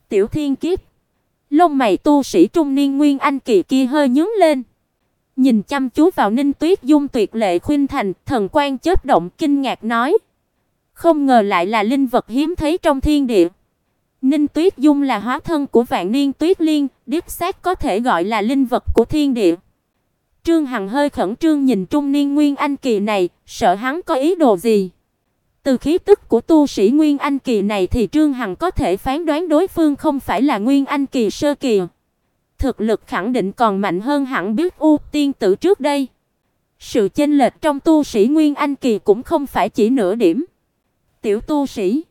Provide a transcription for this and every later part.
Tiểu Thiên Kiếp. Lông mày tu sĩ trung niên Nguyên Anh kỳ kia hơi nhướng lên, nhìn chăm chú vào Ninh Tuyết Dung tuyệt lệ khuynh thành, thần quang chớp động kinh ngạc nói: "Không ngờ lại là linh vật hiếm thấy trong thiên địa." Ninh Tuyết Dung là hóa thân của Vạn Niên Tuyết Liên, đích xác có thể gọi là linh vật của thiên địa. Trương Hằng hơi khẩn trương nhìn trung niên Nguyên Anh kỳ này, sợ hắn có ý đồ gì. Từ khí tức của tu sĩ Nguyên Anh kỳ này thì Trương Hằng có thể phán đoán đối phương không phải là Nguyên Anh kỳ sơ kỳ. Thực lực khẳng định còn mạnh hơn hẳn biết U tiên tử trước đây. Sự chênh lệch trong tu sĩ Nguyên Anh kỳ cũng không phải chỉ nửa điểm. "Tiểu tu sĩ,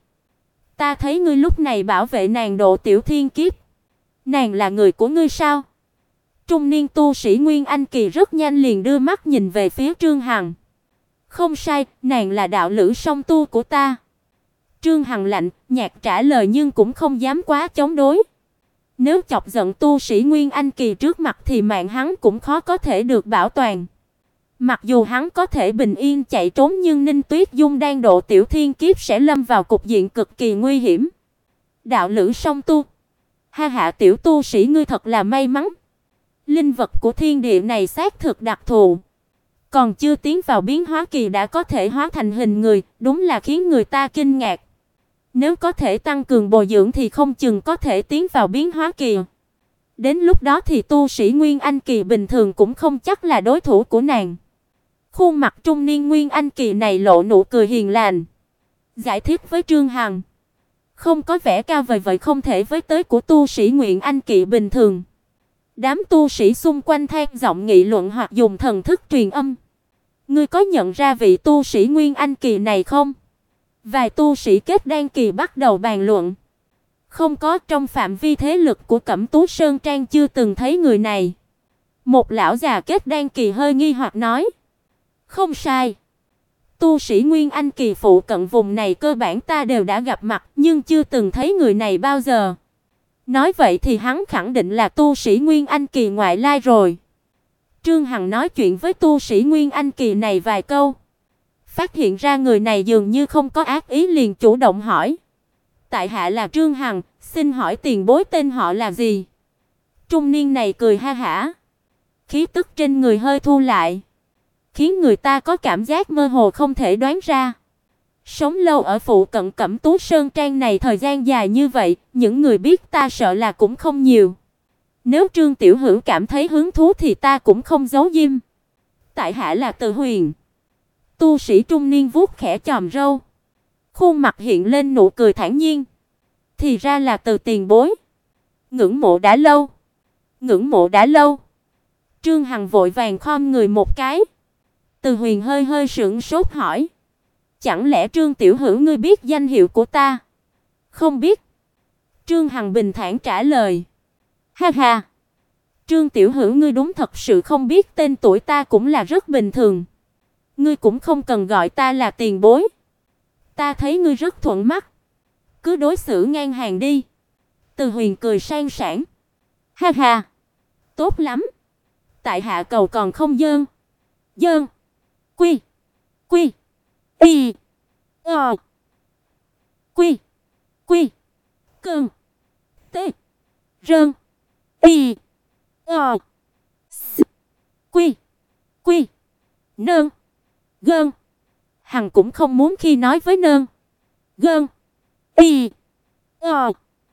ta thấy ngươi lúc này bảo vệ nàng độ Tiểu Thiên Kiếp. Nàng là người của ngươi sao?" Trung niên tu sĩ Nguyên Anh kỳ rất nhanh liền đưa mắt nhìn về phía Trương Hằng. "Không sai, nàng là đạo lữ song tu của ta." Trương Hằng lạnh nhạt trả lời nhưng cũng không dám quá chống đối. Nếu chọc giận tu sĩ Nguyên Anh kỳ trước mặt thì mạng hắn cũng khó có thể được bảo toàn. Mặc dù hắn có thể bình yên chạy trốn nhưng Ninh Tuyết Dung đang độ Tiểu Thiên Kiếp sẽ lâm vào cục diện cực kỳ nguy hiểm. "Đạo lữ song tu? Ha hạ, tiểu tu sĩ ngươi thật là may mắn. Linh vật của thiên địa này xác thực đặc thù. Còn chưa tiến vào biến hóa kỳ đã có thể hóa thành hình người, đúng là khiến người ta kinh ngạc. Nếu có thể tăng cường bồi dưỡng thì không chừng có thể tiến vào biến hóa kỳ. Đến lúc đó thì tu sĩ Nguyên Anh kỳ bình thường cũng không chắc là đối thủ của nàng." Khuôn mặt trung niên Nguyên Anh kỳ này lộ nụ cười hiền lành, giải thích với Trương Hằng: "Không có vẻ cao vời vậy không thể với tới của tu sĩ Nguyên Anh kỳ bình thường." Đám tu sĩ xung quanh than giọng nghị luận hoặc dùng thần thức truyền âm: "Ngươi có nhận ra vị tu sĩ Nguyên Anh kỳ này không?" Vài tu sĩ kết đan kỳ bắt đầu bàn luận: "Không có, trong phạm vi thế lực của Cẩm Tú Sơn Trang chưa từng thấy người này." Một lão già kết đan kỳ hơi nghi hoặc nói: "Không sai. Tu sĩ Nguyên Anh kỳ phụ cận vùng này cơ bản ta đều đã gặp mặt, nhưng chưa từng thấy người này bao giờ." Nói vậy thì hắn khẳng định là tu sĩ Nguyên Anh kỳ ngoại lai rồi. Trương Hằng nói chuyện với tu sĩ Nguyên Anh kỳ này vài câu, phát hiện ra người này dường như không có ác ý liền chủ động hỏi: "Tại hạ là Trương Hằng, xin hỏi tiền bối tên họ là gì?" Trung niên này cười ha hả, khí tức trên người hơi thu lại, khiến người ta có cảm giác mơ hồ không thể đoán ra. Sống lâu ở phụ cận Cẩm Tú Sơn Trang này thời gian dài như vậy, những người biết ta sợ là cũng không nhiều. Nếu Trương tiểu hữu cảm thấy hứng thú thì ta cũng không giấu giếm. Tại hạ là Từ Huyền." Tu sĩ trung niên vuốt khẽ chòm râu, khuôn mặt hiện lên nụ cười thản nhiên: "Thì ra là Từ tiền bối. Ngưỡng mộ đã lâu. Ngưỡng mộ đã lâu." Trương Hằng vội vàng khom người một cái. Từ Huyền hơi hơi sững sốt hỏi: "Chẳng lẽ Trương tiểu hữu ngươi biết danh hiệu của ta?" "Không biết." Trương Hằng bình thản trả lời. "Ha ha, Trương tiểu hữu ngươi đúng thật sự không biết tên tuổi ta cũng là rất bình thường. Ngươi cũng không cần gọi ta là tiền bối. Ta thấy ngươi rất thuận mắt, cứ đối xử ngang hàng đi." Từ Huyền cười sang sảng: "Ha ha, tốt lắm. Tại hạ cầu còn không dơn. Dơn. Quy. Quy. Y. Ờ. Quy. Quy. Cơn. T. Rơn. Y. Ờ. S. Quy. Quy. Nơn. Gơn." Hằng cũng không muốn khi nói với Nơn. Gơn. Y. Ờ.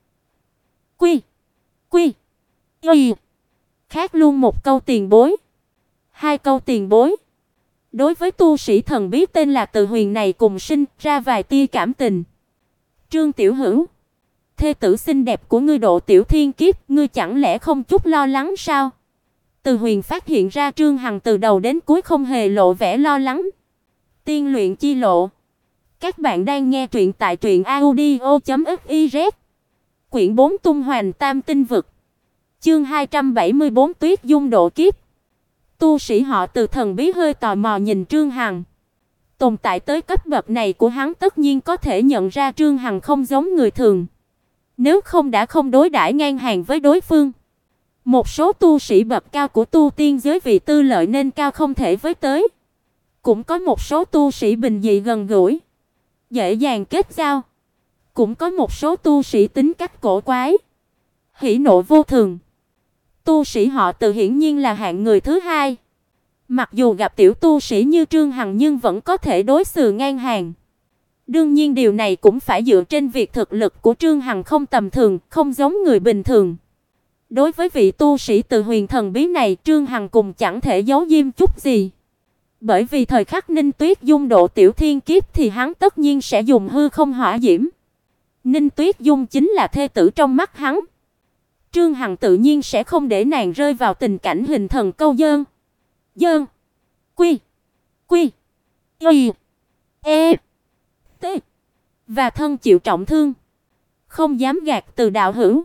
Quy. Quy. Y. Khác luôn một câu tiền bối, hai câu tiền bối. Đối với tu sĩ thần bí tên là Từ Huyền này cùng sinh ra vài tia cảm tình. "Trương tiểu hữu, thê tử xinh đẹp của ngươi độ Tiểu Thiên Kiếp, ngươi chẳng lẽ không chút lo lắng sao?" Từ Huyền phát hiện ra Trương Hằng từ đầu đến cuối không hề lộ vẻ lo lắng. Tiên luyện chi lộ. Các bạn đang nghe truyện tại truyệnaudio.fiz. Quyển 4 Tung Hoành Tam Tinh Vực. Chương 274 Tuyết Dung độ kiếp. Tu sĩ họ Từ thần bí hơi tò mò nhìn Trương Hằng. Tồn tại tới cấp bậc này của hắn tất nhiên có thể nhận ra Trương Hằng không giống người thường. Nếu không đã không đối đãi ngang hàng với đối phương. Một số tu sĩ bậc cao của tu tiên giới vì tư lợi nên cao không thể với tới. Cũng có một số tu sĩ bình dị gần gũi, dễ dàng kết giao. Cũng có một số tu sĩ tính cách cổ quái, hỉ nộ vô thường. Tu sĩ họ Từ hiển nhiên là hạng người thứ hai. Mặc dù gặp tiểu tu sĩ như Trương Hằng nhưng vẫn có thể đối xử ngang hàng. Đương nhiên điều này cũng phải dựa trên việc thực lực của Trương Hằng không tầm thường, không giống người bình thường. Đối với vị tu sĩ Từ huyền thần bí này, Trương Hằng cùng chẳng thể giấu giếm chút gì. Bởi vì thời khắc Ninh Tuyết Dung độ tiểu thiên kiếp thì hắn tất nhiên sẽ dùng hư không hỏa diễm. Ninh Tuyết Dung chính là thê tử trong mắt hắn. Trương Hằng tự nhiên sẽ không để nàng rơi vào tình cảnh hình thần câu dơn. Dơn. Quy. Quy. Y. E. T. Và thân chịu trọng thương. Không dám gạt Từ đạo hữu.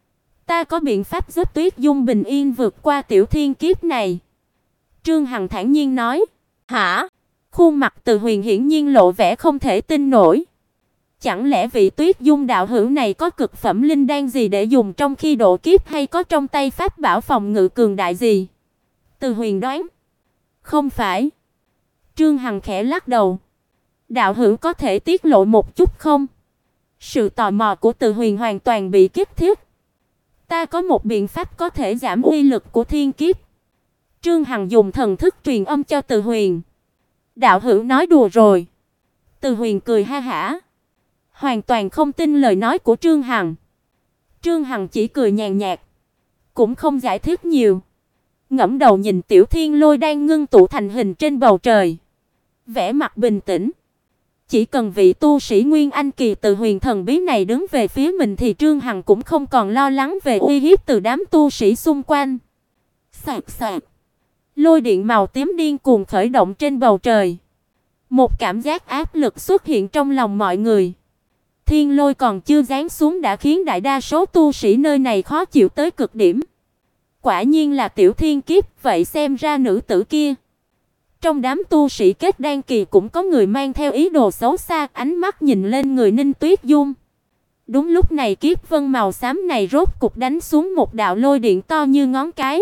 Ta có biện pháp giúp Tuyết Dung bình yên vượt qua tiểu thiên kiếp này. Trương Hằng thản nhiên nói. Hả? Khuôn mặt Từ huyền hiển nhiên lộ vẻ không thể tin nổi. Chẳng lẽ vị Tuyết Dung đạo hữu này có cực phẩm linh đan gì để dùng trong khi độ kiếp hay có trong tay pháp bảo phòng ngự cường đại gì? Từ huyền đoán. Không phải. Trương Hằng khẽ lắc đầu. Đạo hữu có thể tiết lộ một chút không? Sự tò mò của Từ huyền hoàn toàn bị kích thích. Ta có một biện pháp có thể giảm uy lực của thiên kiếp. Trương Hằng dùng thần thức truyền âm cho Từ huyền. Đạo hữu nói đùa rồi. Từ huyền cười ha hả. Hoàn toàn không tin lời nói của Trương Hằng. Trương Hằng chỉ cười nhàn nhạt, cũng không giải thích nhiều. Ngẩng đầu nhìn tiểu thiên lôi đang ngưng tụ thành hình trên bầu trời, vẻ mặt bình tĩnh. Chỉ cần vị tu sĩ Nguyên Anh kỳ Từ huyền thần bí này đứng về phía mình thì Trương Hằng cũng không còn lo lắng về uy hiếp từ đám tu sĩ xung quanh. Sạc sạc. Lôi điện màu tím điên cuồng khởi động trên bầu trời. Một cảm giác áp lực xuất hiện trong lòng mọi người. Thiên lôi còn chưa giáng xuống đã khiến đại đa số tu sĩ nơi này khó chịu tới cực điểm. Quả nhiên là tiểu thiên kiếp, vậy xem ra nữ tử kia. Trong đám tu sĩ kết đan kỳ cũng có người mang theo ý đồ xấu xa, ánh mắt nhìn lên người Ninh Tuyết Dung. Đúng lúc này kiếp vân màu xám này rốt cục đánh xuống một đạo lôi điện to như ngón cái.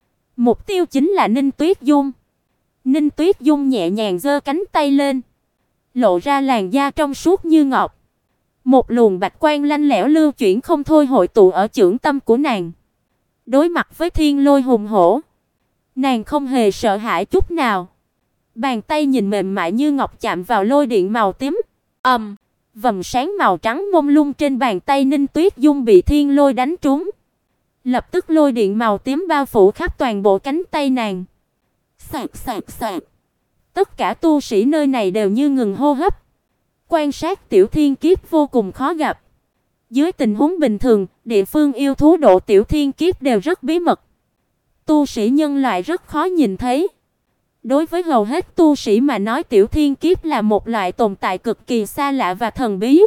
Mục tiêu chính là Ninh Tuyết Dung. Ninh Tuyết Dung nhẹ nhàng giơ cánh tay lên, lộ ra làn da trong suốt như ngọc. Một luồng bạch quang lanh lẽo lưu chuyển không thôi hội tụ ở chưởng tâm của nàng. Đối mặt với thiên lôi hùng hổ, nàng không hề sợ hãi chút nào. Bàn tay nhìn mềm mại như ngọc chạm vào lôi điện màu tím. Vầng sáng màu trắng mông lung trên bàn tay Ninh Tuyết Dung bị thiên lôi đánh trúng. Lập tức lôi điện màu tím bao phủ khắp toàn bộ cánh tay nàng. Sạc sạc sạc. Tất cả tu sĩ nơi này đều như ngừng hô hấp. Quan sát tiểu thiên kiếp vô cùng khó gặp. Dưới tình huống bình thường, địa phương yêu thú độ tiểu thiên kiếp đều rất bí mật. Tu sĩ nhân loại rất khó nhìn thấy. Đối với hầu hết tu sĩ mà nói, tiểu thiên kiếp là một loại tồn tại cực kỳ xa lạ và thần bí.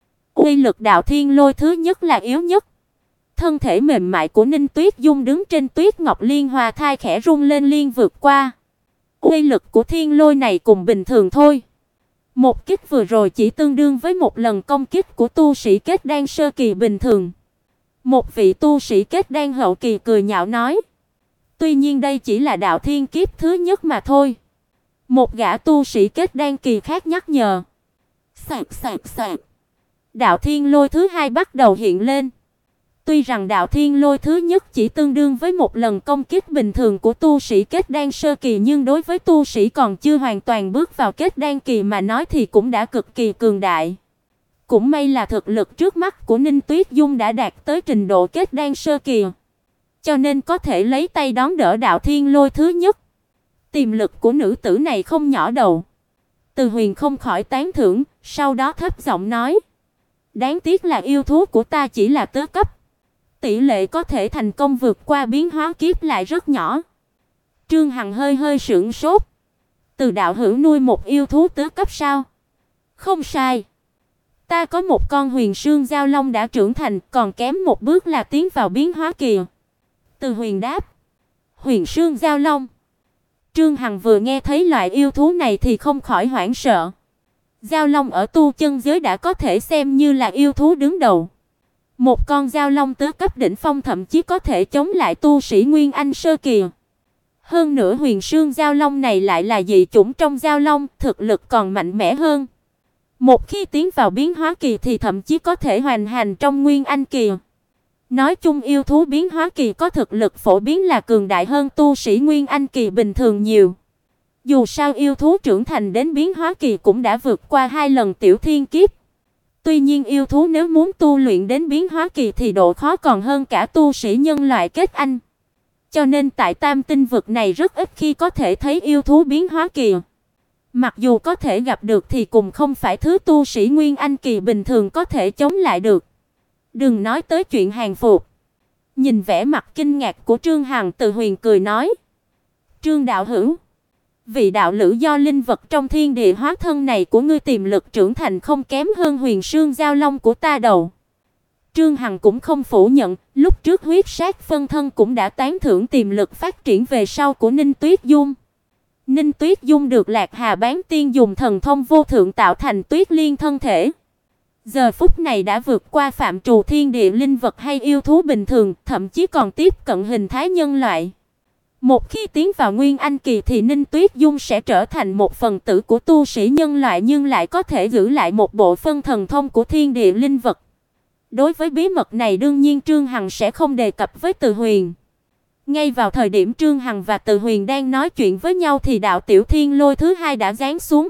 Uy lực đạo thiên lôi thứ nhất là yếu nhất. Thân thể mềm mại của Ninh Tuyết Dung đứng trên tuyết ngọc liên hoa thai khẽ rung lên liên vượt qua. Uy lực của thiên lôi này cùng bình thường thôi. Một kích vừa rồi chỉ tương đương với một lần công kích của tu sĩ kết đan sơ kỳ bình thường. Một vị tu sĩ kết đan hậu kỳ cười nhạo nói. Tuy nhiên đây chỉ là đạo thiên kiếp thứ nhất mà thôi. Một gã tu sĩ kết đan kỳ khác nhắc nhở. Sạc sạc sạc. Đạo thiên lôi thứ hai bắt đầu hiện lên. Tuy rằng đạo thiên lôi thứ nhất chỉ tương đương với một lần công kích bình thường của tu sĩ kết đan sơ kỳ, nhưng đối với tu sĩ còn chưa hoàn toàn bước vào kết đan kỳ mà nói thì cũng đã cực kỳ cường đại. Cũng may là thực lực trước mắt của Ninh Tuyết Dung đã đạt tới trình độ kết đan sơ kỳ, cho nên có thể lấy tay đón đỡ đạo thiên lôi thứ nhất. Tiềm lực của nữ tử này không nhỏ đâu. Từ huyền không khỏi tán thưởng, sau đó thấp giọng nói. Đáng tiếc là yêu thú của ta chỉ là tứ cấp. Tỷ lệ có thể thành công vượt qua biến hóa kiếp lại rất nhỏ. Trương Hằng hơi hơi sững sốt. Từ đạo hữu nuôi một yêu thú tứ cấp sao? Không sai. Ta có một con huyền sương giao long đã trưởng thành, còn kém một bước là tiến vào biến hóa kỳ. Từ huyền đáp. Huyền sương giao long. Trương Hằng vừa nghe thấy loại yêu thú này thì không khỏi hoảng sợ. Giao long ở tu chân giới đã có thể xem như là yêu thú đứng đầu. Một con giao long tứ cấp đỉnh phong thậm chí có thể chống lại tu sĩ Nguyên Anh sơ kỳ. Hơn nữa huyền sương giao long này lại là dị chủng trong giao long, thực lực còn mạnh mẽ hơn. Một khi tiến vào biến hóa kỳ thì thậm chí có thể hoành hành trong Nguyên Anh kỳ. Nói chung yêu thú biến hóa kỳ có thực lực phổ biến là cường đại hơn tu sĩ nguyên anh kỳ bình thường nhiều. Dù sao yêu thú trưởng thành đến biến hóa kỳ cũng đã vượt qua 2 lần tiểu thiên kiếp. Tuy nhiên yêu thú nếu muốn tu luyện đến biến hóa kỳ thì độ khó còn hơn cả tu sĩ nhân loại kết anh. Cho nên tại Tam Tinh vực này rất ít khi có thể thấy yêu thú biến hóa kỳ. Mặc dù có thể gặp được thì cũng không phải thứ tu sĩ nguyên anh kỳ bình thường có thể chống lại được. Đừng nói tới chuyện hàng phục. Nhìn vẻ mặt kinh ngạc của Trương Hằng, Từ Huyền cười nói: "Trương đạo hữu, vị đạo lữ do linh vật trong thiên địa hóa thân này của ngươi tiềm lực trưởng thành không kém hơn Huyền Sương Giao Long của ta đâu." Trương Hằng cũng không phủ nhận, lúc trước huyết sát phân thân cũng đã tán thưởng tiềm lực phát triển về sau của Ninh Tuyết Dung. Ninh Tuyết Dung được Lạc Hà Bán Tiên dùng thần thông vô thượng tạo thành Tuyết Liên thân thể. Giờ phút này đã vượt qua phạm trù thiên địa linh vật hay yêu thú bình thường, thậm chí còn tiếp cận hình thái nhân loại. Một khi tiến vào Nguyên Anh kỳ thì Ninh Tuyết Dung sẽ trở thành một phần tử của tu sĩ nhân loại nhưng lại có thể giữ lại một bộ phân thần thông của thiên địa linh vật. Đối với bí mật này đương nhiên Trương Hằng sẽ không đề cập với Từ Huyền. Ngay vào thời điểm Trương Hằng và Từ Huyền đang nói chuyện với nhau thì đạo tiểu thiên lôi thứ hai đã giáng xuống.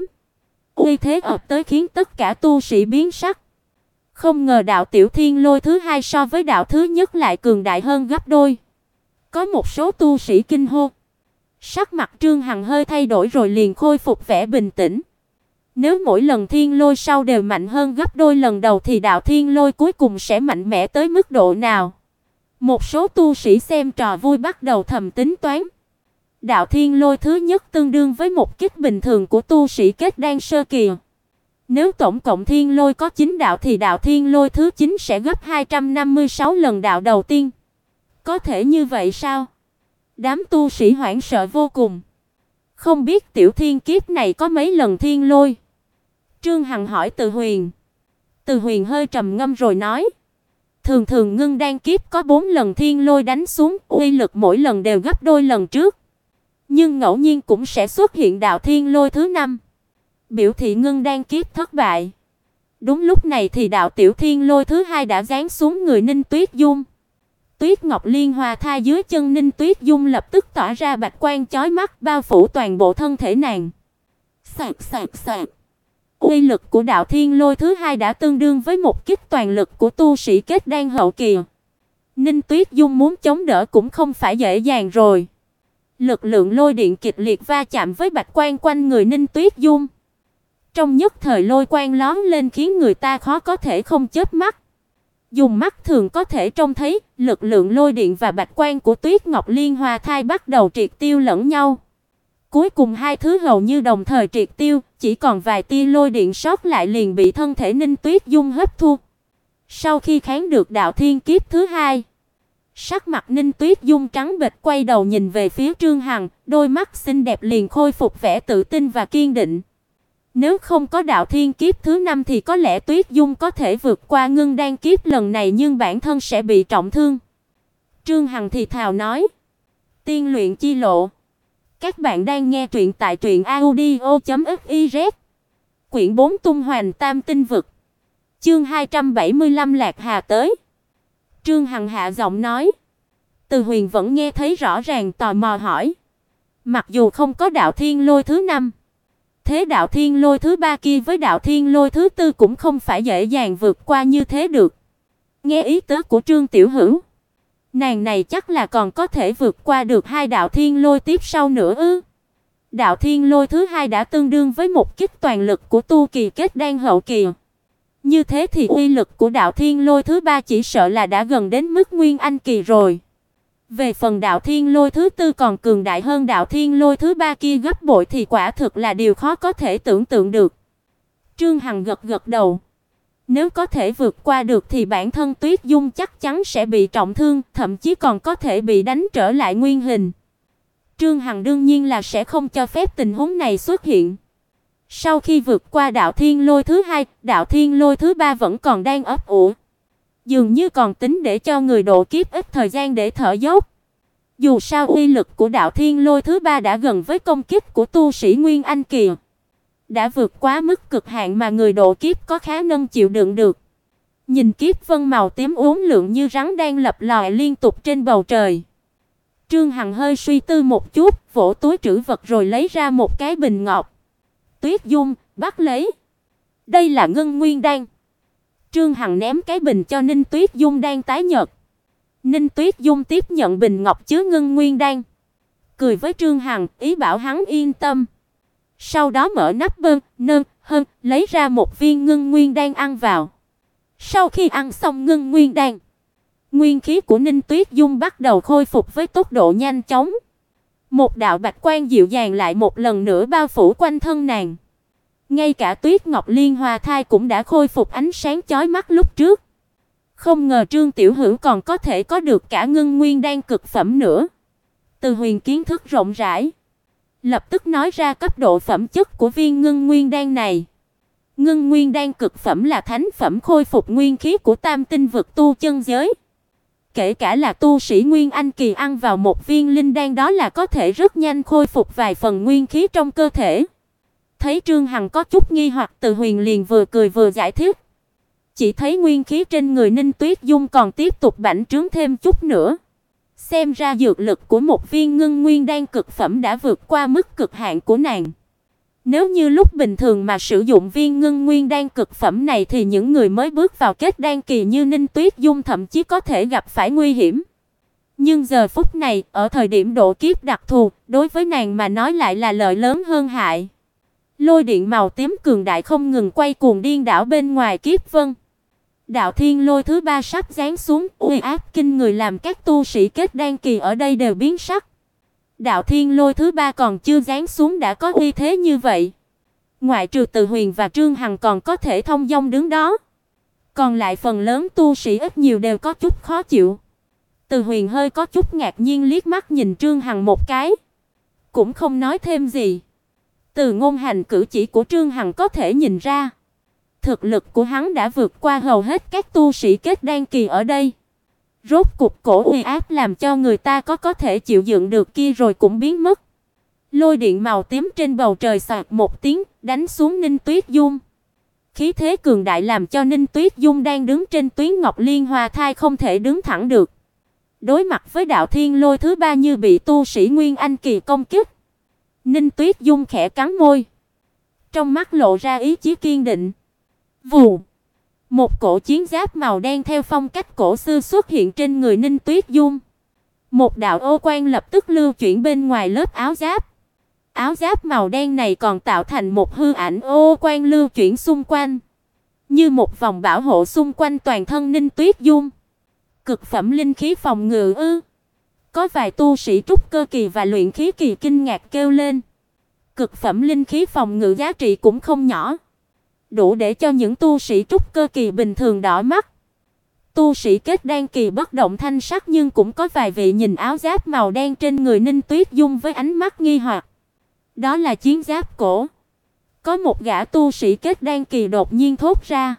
Uy thế ập tới khiến tất cả tu sĩ biến sắc. Không ngờ đạo tiểu thiên lôi thứ hai so với đạo thứ nhất lại cường đại hơn gấp đôi. Có một số tu sĩ kinh hô. Sắc mặt Trương Hằng hơi thay đổi rồi liền khôi phục vẻ bình tĩnh. Nếu mỗi lần thiên lôi sau đều mạnh hơn gấp đôi lần đầu thì đạo thiên lôi cuối cùng sẽ mạnh mẽ tới mức độ nào? Một số tu sĩ xem trò vui bắt đầu thầm tính toán. Đạo thiên lôi thứ nhất tương đương với một kích bình thường của tu sĩ kết đan sơ kỳ. Nếu tổng cộng thiên lôi có 9 đạo thì đạo thiên lôi thứ 9 sẽ gấp 256 lần đạo đầu tiên. Có thể như vậy sao? Đám tu sĩ hoảng sợ vô cùng. Không biết tiểu thiên kiếp này có mấy lần thiên lôi? Trương Hằng hỏi Từ Huyền. Từ Huyền hơi trầm ngâm rồi nói: Thường thường ngưng đan kiếp có 4 lần thiên lôi đánh xuống, uy lực mỗi lần đều gấp đôi lần trước. Nhưng ngẫu nhiên cũng sẽ xuất hiện đạo thiên lôi thứ 5, biểu thị ngưng đan kiếp thất bại. Đúng lúc này thì đạo tiểu thiên lôi thứ hai đã giáng xuống người Ninh Tuyết Dung. Tuyết Ngọc Liên Hoa Thai dưới chân Ninh Tuyết Dung lập tức tỏa ra bạch quang chói mắt bao phủ toàn bộ thân thể nàng. Sạc sạc sạc. Uy lực của đạo thiên lôi thứ hai đã tương đương với một kích toàn lực của tu sĩ kết đan hậu kỳ. Ninh Tuyết Dung muốn chống đỡ cũng không phải dễ dàng rồi. Lực lượng lôi điện kịch liệt va chạm với bạch quang quanh người Ninh Tuyết Dung. Trong nhất thời lôi quang lóe lên khiến người ta khó có thể không chớp mắt. Dùng mắt thường có thể trông thấy, lực lượng lôi điện và bạch quang của Tuyết Ngọc Liên Hoa Thai bắt đầu triệt tiêu lẫn nhau. Cuối cùng hai thứ hầu như đồng thời triệt tiêu, chỉ còn vài tia lôi điện sót lại liền bị thân thể Ninh Tuyết Dung hấp thu. Sau khi kháng được đạo thiên kiếp thứ hai, sắc mặt Ninh Tuyết Dung trắng bệch quay đầu nhìn về phía Trương Hằng, đôi mắt xinh đẹp liền khôi phục vẻ tự tin và kiên định. Nếu không có đạo thiên kiếp thứ 5 thì có lẽ Tuyết Dung có thể vượt qua ngưng đan kiếp lần này nhưng bản thân sẽ bị trọng thương. Trương Hằng thì thào nói: Tiên luyện chi lộ. Các bạn đang nghe truyện tại truyệnaudio.fiz. Quyển 4 Tung Hoành Tam Tinh vực. Chương 275 Lạc Hà tới. Trương Hằng hạ giọng nói. Từ Huyền vẫn nghe thấy rõ ràng tò mò hỏi: Mặc dù không có đạo thiên lôi thứ 5, thế đạo thiên lôi thứ 3 kia với đạo thiên lôi thứ 4 cũng không phải dễ dàng vượt qua như thế được. Nghe ý tứ của Trương Tiểu Hữu, nàng này chắc là còn có thể vượt qua được hai đạo thiên lôi tiếp sau nữa ư? Đạo thiên lôi thứ 2 đã tương đương với một kích toàn lực của tu kỳ kết đan hậu kỳ. Như thế thì uy lực của đạo thiên lôi thứ 3 chỉ sợ là đã gần đến mức nguyên anh kỳ rồi. Về phần đạo thiên lôi thứ 4 còn cường đại hơn đạo thiên lôi thứ 3 kia gấp bội thì quả thực là điều khó có thể tưởng tượng được. Trương Hằng gật gật đầu. Nếu có thể vượt qua được thì bản thân Tuyết Dung chắc chắn sẽ bị trọng thương, thậm chí còn có thể bị đánh trở lại nguyên hình. Trương Hằng đương nhiên là sẽ không cho phép tình huống này xuất hiện. Sau khi vượt qua đạo thiên lôi thứ 2, đạo thiên lôi thứ 3 vẫn còn đang ấp ủ. Dường như còn tính để cho người độ kiếp ít thời gian để thở dốc. Dù sao uy lực của đạo thiên lôi thứ 3 đã gần với công kích của tu sĩ Nguyên Anh kỳ, đã vượt quá mức cực hạn mà người độ kiếp có khả năng chịu đựng được. Nhìn kiếp vân màu tím uốn lượn như rắn đang lập lòi liên tục trên bầu trời. Trương Hằng hơi suy tư một chút, vỗ túi trữ vật rồi lấy ra một cái bình ngọc. Tuyết Dung, bắt lấy. Đây là ngân nguyên đan. Trương Hằng ném cái bình cho Ninh Tuyết Dung đang tái nhợt. Ninh Tuyết Dung tiếp nhận bình ngọc chứa ngân nguyên đan, cười với Trương Hằng, ý bảo hắn yên tâm. Sau đó mở nắp lấy ra một viên ngân nguyên đan ăn vào. Sau khi ăn xong ngân nguyên đan, nguyên khí của Ninh Tuyết Dung bắt đầu khôi phục với tốc độ nhanh chóng. Một đạo bạch quang dịu dàng lại một lần nữa bao phủ quanh thân nàng. Ngay cả Tuyết Ngọc Liên Hoa Thai cũng đã khôi phục ánh sáng chói mắt lúc trước. Không ngờ Trương Tiểu Hữu còn có thể có được cả ngân nguyên đan cực phẩm nữa. Từ Huyền kiến thức rộng rãi, lập tức nói ra cấp độ phẩm chất của viên ngân nguyên đan này. Ngân nguyên đan cực phẩm là thánh phẩm khôi phục nguyên khí của tam tinh vực tu chân giới. Kể cả là tu sĩ Nguyên Anh kỳ ăn vào một viên linh đan đó là có thể rất nhanh khôi phục vài phần nguyên khí trong cơ thể. Thấy Trương Hằng có chút nghi hoặc, Từ Huyền liền vừa cười vừa giải thích. Chỉ thấy nguyên khí trên người Ninh Tuyết Dung còn tiếp tục bành trướng thêm chút nữa. Xem ra dược lực của một viên ngân nguyên đan cực phẩm đã vượt qua mức cực hạn của nàng. Nếu như lúc bình thường mà sử dụng viên ngân nguyên đan cực phẩm này thì những người mới bước vào kết đan kỳ như Ninh Tuyết Dung thậm chí có thể gặp phải nguy hiểm. Nhưng giờ phút này, ở thời điểm độ kiếp đặc thù, đối với nàng mà nói lại là lợi lớn hơn hại. Lôi điện màu tím cường đại không ngừng quay cuồng điên đảo bên ngoài kiếp vân. Đạo thiên lôi thứ 3 sắp giáng xuống, uy áp kinh người làm các tu sĩ kết đan kỳ ở đây đều biến sắc. Đạo thiên lôi thứ 3 còn chưa giáng xuống đã có uy thế như vậy. Ngoại trừ Từ Huyền và Trương Hằng còn có thể thông dong đứng đó. Còn lại phần lớn tu sĩ ít nhiều đều có chút khó chịu. Từ Huyền hơi có chút ngạc nhiên liếc mắt nhìn Trương Hằng một cái, cũng không nói thêm gì. Từ ngôn hành cử chỉ của Trương Hằng có thể nhìn ra, thực lực của hắn đã vượt qua hầu hết các tu sĩ kết đan kỳ ở đây. Rốt cục cổ uy áp làm cho người ta có thể chịu đựng được kia rồi cũng biến mất. Lôi điện màu tím trên bầu trời xoạt một tiếng, đánh xuống Ninh Tuyết Dung. Khí thế cường đại làm cho Ninh Tuyết Dung đang đứng trên Tuyết Ngọc Liên Hoa Thai không thể đứng thẳng được. Đối mặt với đạo thiên lôi thứ 3 như bị tu sĩ Nguyên Anh kỳ công kích, Ninh Tuyết Dung khẽ cắn môi, trong mắt lộ ra ý chí kiên định. Vù, một cổ chiến giáp màu đen theo phong cách cổ xưa xuất hiện trên người Ninh Tuyết Dung. Một đạo ô quang lập tức lưu chuyển bên ngoài lớp áo giáp. Áo giáp màu đen này còn tạo thành một hư ảnh ô quang lưu chuyển xung quanh, như một vòng bảo hộ xung quanh toàn thân Ninh Tuyết Dung. Cực phẩm linh khí phòng ngự ư? Có vài tu sĩ trúc cơ kỳ và luyện khí kỳ kinh ngạc kêu lên. Cực phẩm linh khí phòng ngự giá trị cũng không nhỏ, đủ để cho những tu sĩ trúc cơ kỳ bình thường đỏ mắt. Tu sĩ kết đan kỳ bất động thanh sắc, nhưng cũng có vài vị nhìn áo giáp màu đen trên người Ninh Tuyết Dung với ánh mắt nghi hoặc. Đó là chiến giáp cổ. Có một gã tu sĩ kết đan kỳ đột nhiên thốt ra.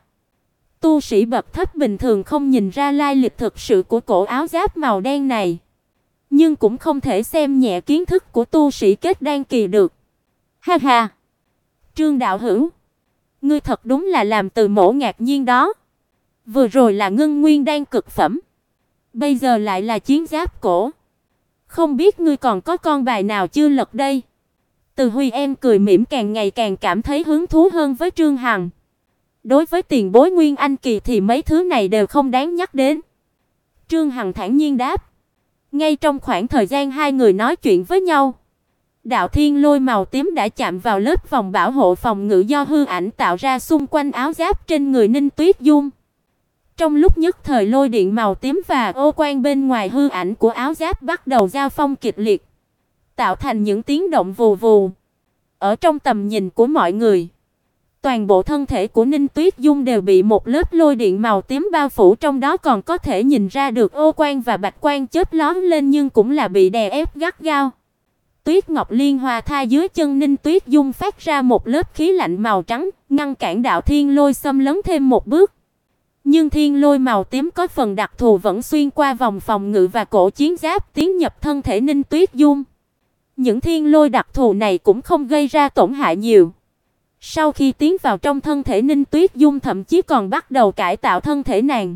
Tu sĩ bậc thấp bình thường không nhìn ra lai lịch thực sự của cổ áo giáp màu đen này, nhưng cũng không thể xem nhẹ kiến thức của tu sĩ kết đan kỳ được. Ha ha, Trương đạo hữu, ngươi thật đúng là làm Từ Mỗ ngạc nhiên đó. Vừa rồi là ngân nguyên đan cực phẩm, bây giờ lại là chiến giáp cổ. Không biết ngươi còn có con bài nào chưa lật đây? Từ Huy em cười mỉm càng ngày càng cảm thấy hứng thú hơn với Trương Hằng. Đối với tiền bối Nguyên Anh kỳ thì mấy thứ này đều không đáng nhắc đến. Trương Hằng thản nhiên đáp. Ngay trong khoảng thời gian hai người nói chuyện với nhau, đạo thiên lôi màu tím đã chạm vào lớp vòng bảo hộ phòng ngự do hư ảnh tạo ra xung quanh áo giáp trên người Ninh Tuyết Dung. Trong lúc nhất thời lôi điện màu tím và ô quang bên ngoài hư ảnh của áo giáp bắt đầu giao phong kịch liệt, tạo thành những tiếng động vù vù. Ở trong tầm nhìn của mọi người, toàn bộ thân thể của Ninh Tuyết Dung đều bị một lớp lôi điện màu tím bao phủ, trong đó còn có thể nhìn ra được ô quang và bạch quang chớp lóe lên, nhưng cũng là bị đè ép gắt gao. Tuyết Ngọc Liên Hoa Thai dưới chân Ninh Tuyết Dung phát ra một lớp khí lạnh màu trắng, ngăn cản đạo thiên lôi xâm lấn thêm một bước. Nhưng thiên lôi màu tím có phần đặc thù vẫn xuyên qua vòng phòng ngự và cổ chiến giáp tiến nhập thân thể Ninh Tuyết Dung. Những thiên lôi đặc thù này cũng không gây ra tổn hại nhiều, Sau khi tiến vào trong thân thể Ninh Tuyết Dung, thậm chí còn bắt đầu cải tạo thân thể nàng.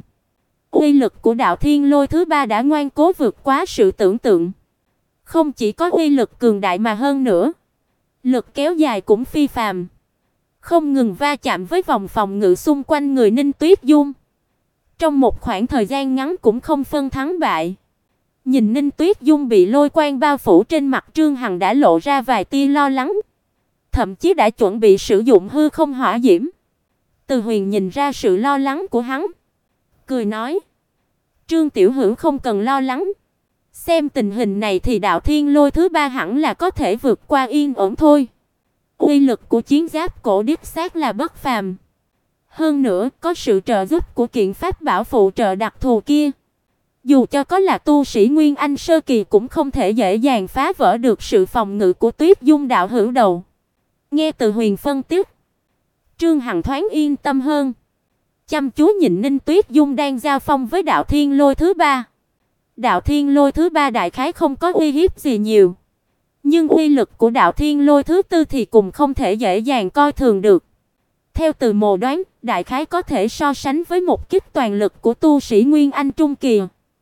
Uy lực của đạo thiên lôi thứ ba đã ngoan cố vượt quá sự tưởng tượng. Không chỉ có uy lực cường đại mà hơn nữa, lực kéo dài cũng phi phàm, không ngừng va chạm với vòng phòng ngự xung quanh người Ninh Tuyết Dung. Trong một khoảng thời gian ngắn cũng không phân thắng bại. Nhìn Ninh Tuyết Dung bị lôi quang bao phủ, trên mặt Trương Hằng đã lộ ra vài tia lo lắng, thậm chí đã chuẩn bị sử dụng hư không hỏa diễm. Từ Huyền nhìn ra sự lo lắng của hắn, cười nói: "Trương tiểu hữu không cần lo lắng. Xem tình hình này thì đạo thiên lôi thứ ba hẳn là có thể vượt qua yên ổn thôi. Uy lực của chiến giáp cổ đích xác là bất phàm. Hơn nữa, có sự trợ giúp của kiện pháp bảo phụ trợ đặc thù kia. Dù cho có là tu sĩ Nguyên Anh sơ kỳ cũng không thể dễ dàng phá vỡ được sự phòng ngự của Tuyết Dung đạo hữu đầu." Nghe Từ Huyền phân tích, Trương Hằng thoáng yên tâm hơn, chăm chú nhìn Ninh Tuyết Dung đang giao phong với đạo thiên lôi thứ ba. Đạo thiên lôi thứ ba đại khái không có uy hiếp gì nhiều, nhưng uy lực của đạo thiên lôi thứ tư thì cũng không thể dễ dàng coi thường được. Theo Từ Mộ đoán, đại khái có thể so sánh với một kích toàn lực của tu sĩ Nguyên Anh trung kỳ.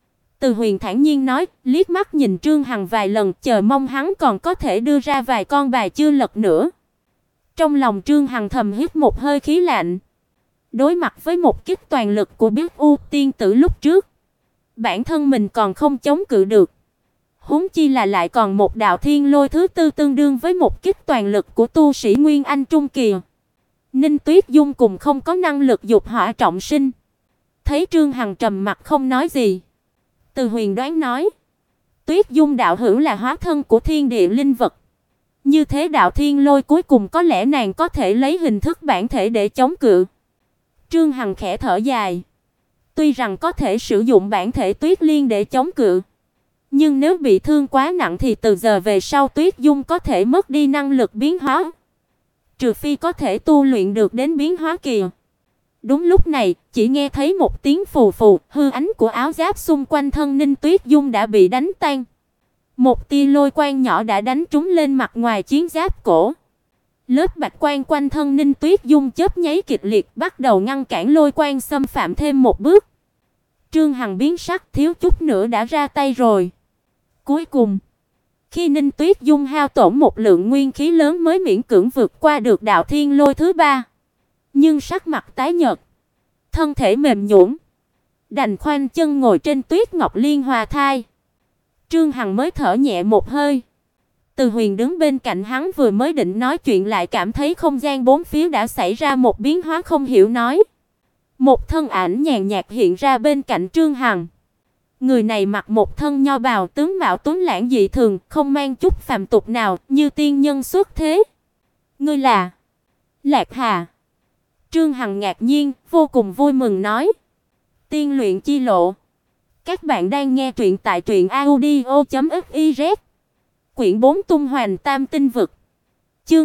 Từ Huyền thản nhiên nói, liếc mắt nhìn Trương Hằng vài lần, chờ mong hắn còn có thể đưa ra vài con bài chưa lật nữa. Trong lòng Trương Hằng thầm hít một hơi khí lạnh. Đối mặt với một kích toàn lực của Biết U tiên tử lúc trước, bản thân mình còn không chống cự được, huống chi là lại còn một đạo thiên lôi thứ tư tương đương với một kích toàn lực của tu sĩ Nguyên Anh trung kỳ. Ninh Tuyết Dung cùng không có năng lực dục hỏa trọng sinh. Thấy Trương Hằng trầm mặc không nói gì, Từ Huyền đoán nói: "Tuyết Dung đạo hữu là hóa thân của thiên địa linh vật, như thế đạo thiên lôi cuối cùng có lẽ nàng có thể lấy hình thức bản thể để chống cự." Trương Hằng khẽ thở dài. Tuy rằng có thể sử dụng bản thể Tuyết Liên để chống cự, nhưng nếu bị thương quá nặng thì từ giờ về sau Tuyết Dung có thể mất đi năng lực biến hóa, trừ phi có thể tu luyện được đến biến hóa kỳ. Đúng lúc này, chỉ nghe thấy một tiếng phù phù, hư ánh của áo giáp xung quanh thân Ninh Tuyết Dung đã bị đánh tan. Một tia lôi quang nhỏ đã đánh trúng lên mặt ngoài chiến giáp cổ. Lớp bạch quang quanh thân Ninh Tuyết Dung chớp nháy kịch liệt, bắt đầu ngăn cản lôi quang xâm phạm thêm một bước. Trương Hằng biến sắc, thiếu chút nữa đã ra tay rồi. Cuối cùng, khi Ninh Tuyết Dung hao tổn một lượng nguyên khí lớn mới miễn cưỡng vượt qua được đạo thiên lôi thứ ba, nhưng sắc mặt tái nhợt, thân thể mềm nhũn, đành khoanh chân ngồi trên tuyết ngọc liên hoa thai. Trương Hằng mới thở nhẹ một hơi. Từ Huyền đứng bên cạnh hắn vừa mới định nói chuyện lại cảm thấy không gian bốn phía đã xảy ra một biến hóa không hiểu, nói: một thân ảnh nhàn nhạt hiện ra bên cạnh Trương Hằng. Người này mặc một thân nho bào, tướng mạo tuấn lãng dị thường, không mang chút phàm tục nào, như tiên nhân xuất thế. "Ngươi là Lạc Hà?" Trương Hằng ngạc nhiên, vô cùng vui mừng nói: "Tiên luyện chi lộ." Các bạn đang nghe truyện tại truyệnaudio.fiz. Quyển 4 Tung Hoành Tam Tinh Vực. Chương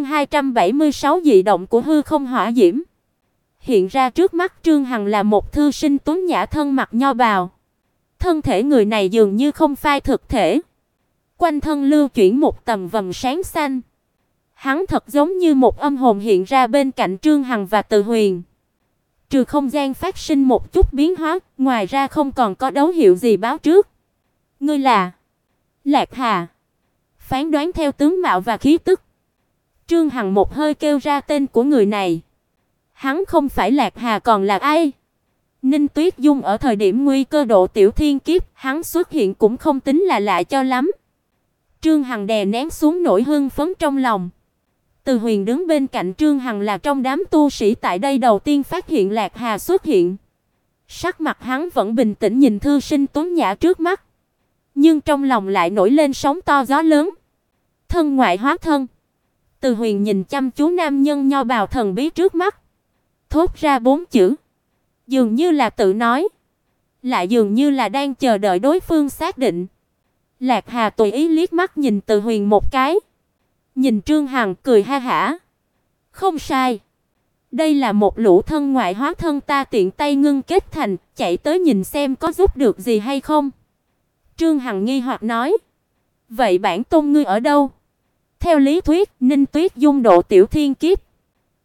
276 dị động của hư không hỏa diễm. Hiện ra trước mắt Trương Hằng là một thư sinh tuấn nhã thân mặc nho bào. Thân thể người này dường như không phai thực thể, quanh thân lưu chuyển một tầng vầng sáng xanh. Hắn thật giống như một âm hồn hiện ra bên cạnh Trương Hằng và Từ Huyền. Trừ không gian phát sinh một chút biến hóa, ngoài ra không còn có dấu hiệu gì báo trước. "Ngươi là Lạc Hà?" Phán đoán theo tướng mạo và khí tức, Trương Hằng một hơi kêu ra tên của người này. Hắn không phải Lạc Hà còn là ai? Ninh Tuyết Dung ở thời điểm nguy cơ độ tiểu thiên kiếp, hắn xuất hiện cũng không tính là lạ cho lắm. Trương Hằng đè nén xuống nỗi hưng phấn trong lòng. Từ Huyền đứng bên cạnh Trương Hằng là trong đám tu sĩ tại đây đầu tiên phát hiện Lạc Hà xuất hiện. Sắc mặt hắn vẫn bình tĩnh nhìn thư sinh tuấn nhã trước mắt, nhưng trong lòng lại nổi lên sóng to gió lớn. Thân ngoại hóa thân. Từ Huyền nhìn chăm chú nam nhân nho bào thần bí trước mắt, thốt ra 4 chữ, dường như là tự nói, lại dường như là đang chờ đợi đối phương xác định. Lạc Hà tùy ý liếc mắt nhìn Từ Huyền một cái, nhìn Trương Hằng cười ha hả. "Không sai, đây là một lũ thân ngoại hóa thân ta tiện tay ngưng kết thành, chạy tới nhìn xem có giúp được gì hay không." Trương Hằng nghi hoặc nói: "Vậy bản tôn ngươi ở đâu?" Theo lý thuyết, Ninh Tuyết Dung độ tiểu thiên kiếp,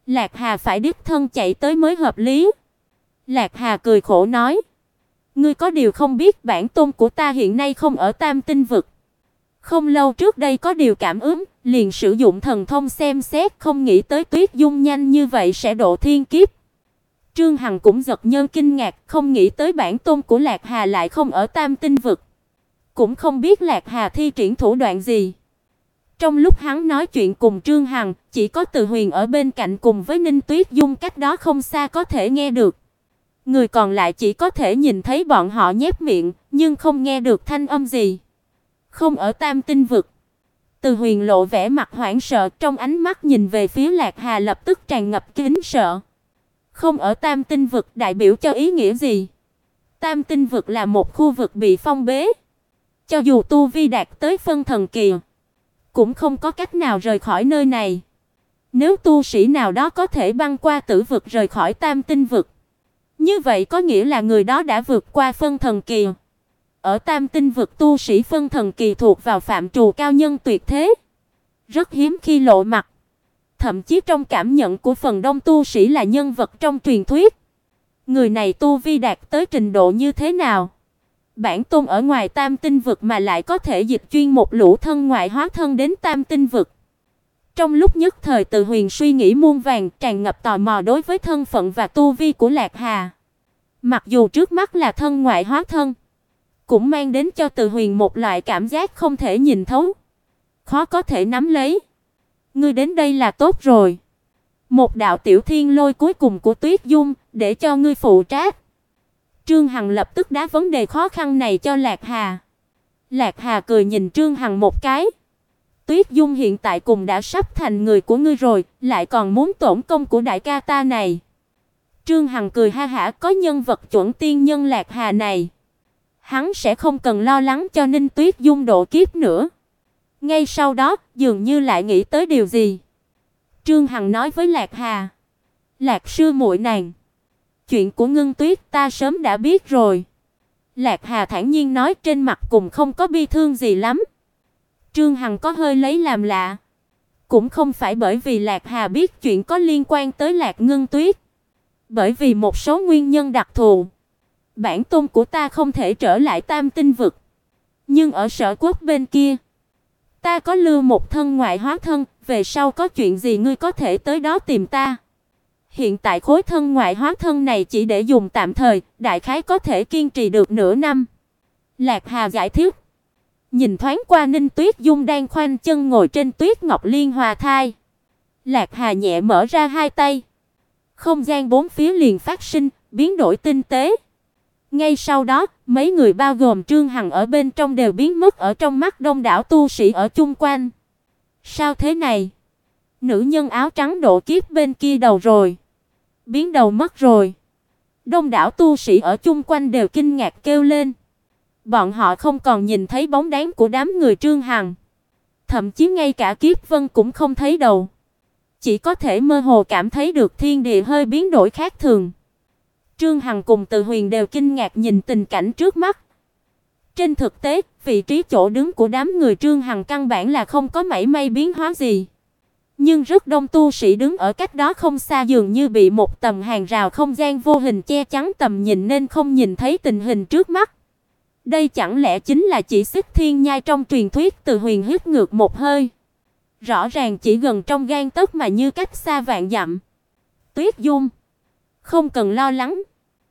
Lạc Hà phải đích thân chạy tới mới hợp lý. Lạc Hà cười khổ nói: "Ngươi có điều không biết, bản tôn của ta hiện nay không ở Tam Tinh vực. Không lâu trước đây có điều cảm ứng, liền sử dụng thần thông xem xét, không nghĩ tới Tuyết Dung nhanh như vậy sẽ độ thiên kiếp." Trương Hằng cũng giật nhân kinh ngạc, không nghĩ tới bản tôn của Lạc Hà lại không ở Tam Tinh vực, cũng không biết Lạc Hà thi triển thủ đoạn gì. Trong lúc hắn nói chuyện cùng Trương Hằng, chỉ có Từ Huyền ở bên cạnh cùng với Ninh Tuyết Dung cách đó không xa có thể nghe được. Người còn lại chỉ có thể nhìn thấy bọn họ nhếch miệng, nhưng không nghe được thanh âm gì. Không ở Tam Tinh vực. Từ Huyền lộ vẻ mặt hoảng sợ, trong ánh mắt nhìn về phía Lạc Hà lập tức tràn ngập kính sợ. Không ở Tam Tinh vực đại biểu cho ý nghĩa gì? Tam Tinh vực là một khu vực bị phong bế. Cho dù tu vi đạt tới phân thần kỳ, cũng không có cách nào rời khỏi nơi này. Nếu tu sĩ nào đó có thể băng qua tử vực rời khỏi Tam Tinh vực, như vậy có nghĩa là người đó đã vượt qua phân thần kỳ. Ở Tam Tinh vực, tu sĩ phân thần kỳ thuộc vào phạm trù cao nhân tuyệt thế, rất hiếm khi lộ mặt. Thậm chí trong cảm nhận của phần đông tu sĩ là nhân vật trong truyền thuyết. Người này tu vi đạt tới trình độ như thế nào? Bản tôn ở ngoài Tam Tinh vực mà lại có thể dịch chuyên một lũ thân ngoại hóa thân đến Tam Tinh vực. Trong lúc nhất thời, Từ Huyền suy nghĩ muôn vàn, tràn ngập tò mò đối với thân phận và tu vi của Lạc Hà. Mặc dù trước mắt là thân ngoại hóa thân, cũng mang đến cho Từ Huyền một loại cảm giác không thể nhìn thấu, khó có thể nắm lấy. Ngươi đến đây là tốt rồi. Một đạo tiểu thiên lôi cuối cùng của Tuyết Dung, để cho ngươi phụ trách. Trương Hằng lập tức đá vấn đề khó khăn này cho Lạc Hà. Lạc Hà cười nhìn Trương Hằng một cái. Tuyết Dung hiện tại cùng đã sắp thành người của ngươi rồi, lại còn muốn tổn công của đại ca ta này. Trương Hằng cười ha hả, có nhân vật chuẩn tiên nhân Lạc Hà này, hắn sẽ không cần lo lắng cho Ninh Tuyết Dung độ kiếp nữa. Ngay sau đó, dường như lại nghĩ tới điều gì. Trương Hằng nói với Lạc Hà: "Lạc sư muội nàng, chuyện của Ngân Tuyết ta sớm đã biết rồi." Lạc Hà thản nhiên nói, trên mặt cùng không có bi thương gì lắm. Trương Hằng có hơi lấy làm lạ. Cũng không phải bởi vì Lạc Hà biết chuyện có liên quan tới Lạc Ngân Tuyết, bởi vì một số nguyên nhân đặc thù. Bản tôn của ta không thể trở lại Tam Tinh vực, nhưng ở Sở Quốc bên kia, ta có lưu một thân ngoại hóa thân, về sau có chuyện gì ngươi có thể tới đó tìm ta. Hiện tại khối thân ngoại hóa thân này chỉ để dùng tạm thời, đại khái có thể kiên trì được nửa năm. Lạc Hà giải thích. Nhìn thoáng qua Ninh Tuyết Dung đang khoanh chân ngồi trên tuyết ngọc liên hòa thai, Lạc Hà nhẹ mở ra hai tay. Không gian bốn phía liền phát sinh biến đổi tinh tế. Ngay sau đó, mấy người bao gồm Trương Hằng ở bên trong đều biến mất ở trong mắt đông đảo tu sĩ ở chung quanh. Sao thế này? Nữ nhân áo trắng độ kiếp bên kia đầu rồi. Biến đầu mất rồi. Đông đảo tu sĩ ở chung quanh đều kinh ngạc kêu lên. Bọn họ không còn nhìn thấy bóng dáng của đám người Trương Hằng, thậm chí ngay cả Kiếp Vân cũng không thấy đầu, chỉ có thể mơ hồ cảm thấy được thiên địa hơi biến đổi khác thường. Trương Hằng cùng Từ Huyền đều kinh ngạc nhìn tình cảnh trước mắt. Trên thực tế, vị trí chỗ đứng của đám người Trương Hằng căn bản là không có mảy may biến hóa gì. Nhưng rất đông tu sĩ đứng ở cách đó không xa dường như bị một tầng hàng rào không gian vô hình che chắn tầm nhìn nên không nhìn thấy tình hình trước mắt. Đây chẳng lẽ chính là chỉ Xích Thiên Nhai trong truyền thuyết? Từ Huyền hít ngược một hơi. Rõ ràng chỉ gần trong gang tấc mà như cách xa vạn dặm. Tuyết Dung, không cần lo lắng,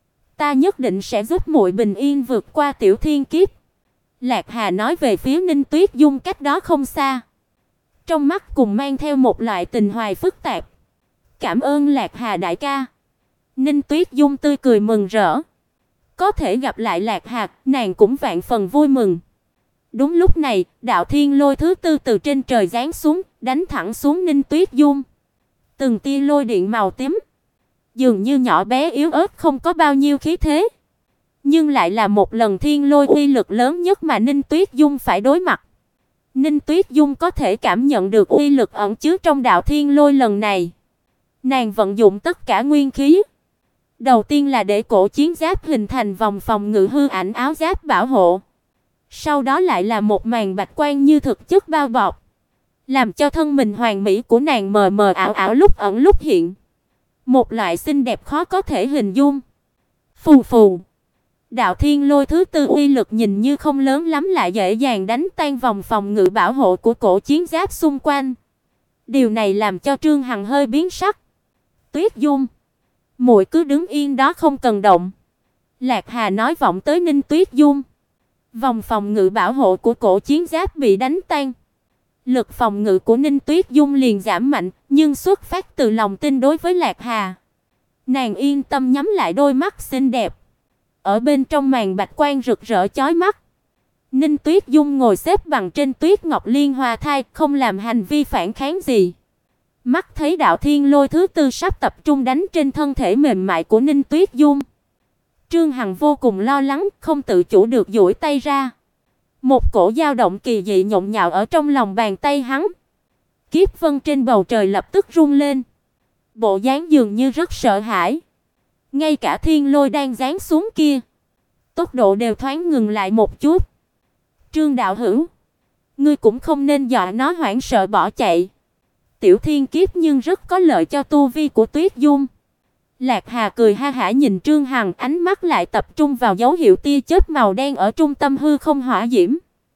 ta nhất định sẽ giúp muội bình yên vượt qua tiểu thiên kiếp. Lạc Hà nói về phía Ninh Tuyết Dung cách đó không xa, trong mắt cùng mang theo một loại tình hoài phức tạp. Cảm ơn Lạc Hà đại ca. Ninh Tuyết Dung tươi cười mừng rỡ. Có thể gặp lại Lạc Hà, nàng cũng vạn phần vui mừng. Đúng lúc này, đạo thiên lôi thứ tư từ trên trời giáng xuống, đánh thẳng xuống Ninh Tuyết Dung. Từng tia lôi điện màu tím, dường như nhỏ bé yếu ớt không có bao nhiêu khí thế, nhưng lại là một lần thiên lôi uy lực lớn nhất mà Ninh Tuyết Dung phải đối mặt. Ninh Tuyết Dung có thể cảm nhận được uy lực ẩn chứa trong đạo thiên lôi lần này. Nàng vận dụng tất cả nguyên khí. Đầu tiên là để cổ chiến giáp hình thành vòng phòng ngự hư ảnh áo giáp bảo hộ. Sau đó lại là một màn bạch quang như thực chất bao bọc, làm cho thân mình hoàn mỹ của nàng mờ mờ ảo ảo lúc ẩn lúc hiện. một loại xinh đẹp khó có thể hình dung. Phù phù. Đạo thiên lôi thứ tư uy lực nhìn như không lớn lắm lại dễ dàng đánh tan vòng phòng ngự bảo hộ của cổ chiến giáp xung quanh. Điều này làm cho Trương Hằng hơi biến sắc. Tuyết Dung, muội cứ đứng yên đó không cần động. Lạc Hà nói vọng tới Ninh Tuyết Dung. Vòng phòng ngự bảo hộ của cổ chiến giáp bị đánh tan. Lực phòng ngự của Ninh Tuyết Dung liền giảm mạnh, nhưng xuất phát từ lòng tin đối với Lạc Hà. Nàng yên tâm nhắm lại đôi mắt xinh đẹp. Ở bên trong màn bạch quang rực rỡ chói mắt, Ninh Tuyết Dung ngồi xếp bằng trên tuyết ngọc liên hoa thai, không làm hành vi phản kháng gì. Mắt thấy đạo thiên lôi thứ tư sắp tập trung đánh trên thân thể mềm mại của Ninh Tuyết Dung, Trương Hằng vô cùng lo lắng, không tự chủ được duỗi tay ra. Một cổ dao động kỳ dị nhộn nhạo ở trong lòng bàn tay hắn. Kiếp vân trên bầu trời lập tức rung lên. Bộ dáng dường như rất sợ hãi. Ngay cả thiên lôi đang giáng xuống kia, tốc độ đều thoáng ngừng lại một chút. Trương đạo hữu, ngươi cũng không nên dọa nó hoảng sợ bỏ chạy. Tiểu thiên kiếp nhưng rất có lợi cho tu vi của Tuyết Dung. Lạc Hà cười ha hả nhìn Trương Hằng, ánh mắt lại tập trung vào dấu hiệu tia chớp màu đen ở trung tâm hư không hỏa diễm.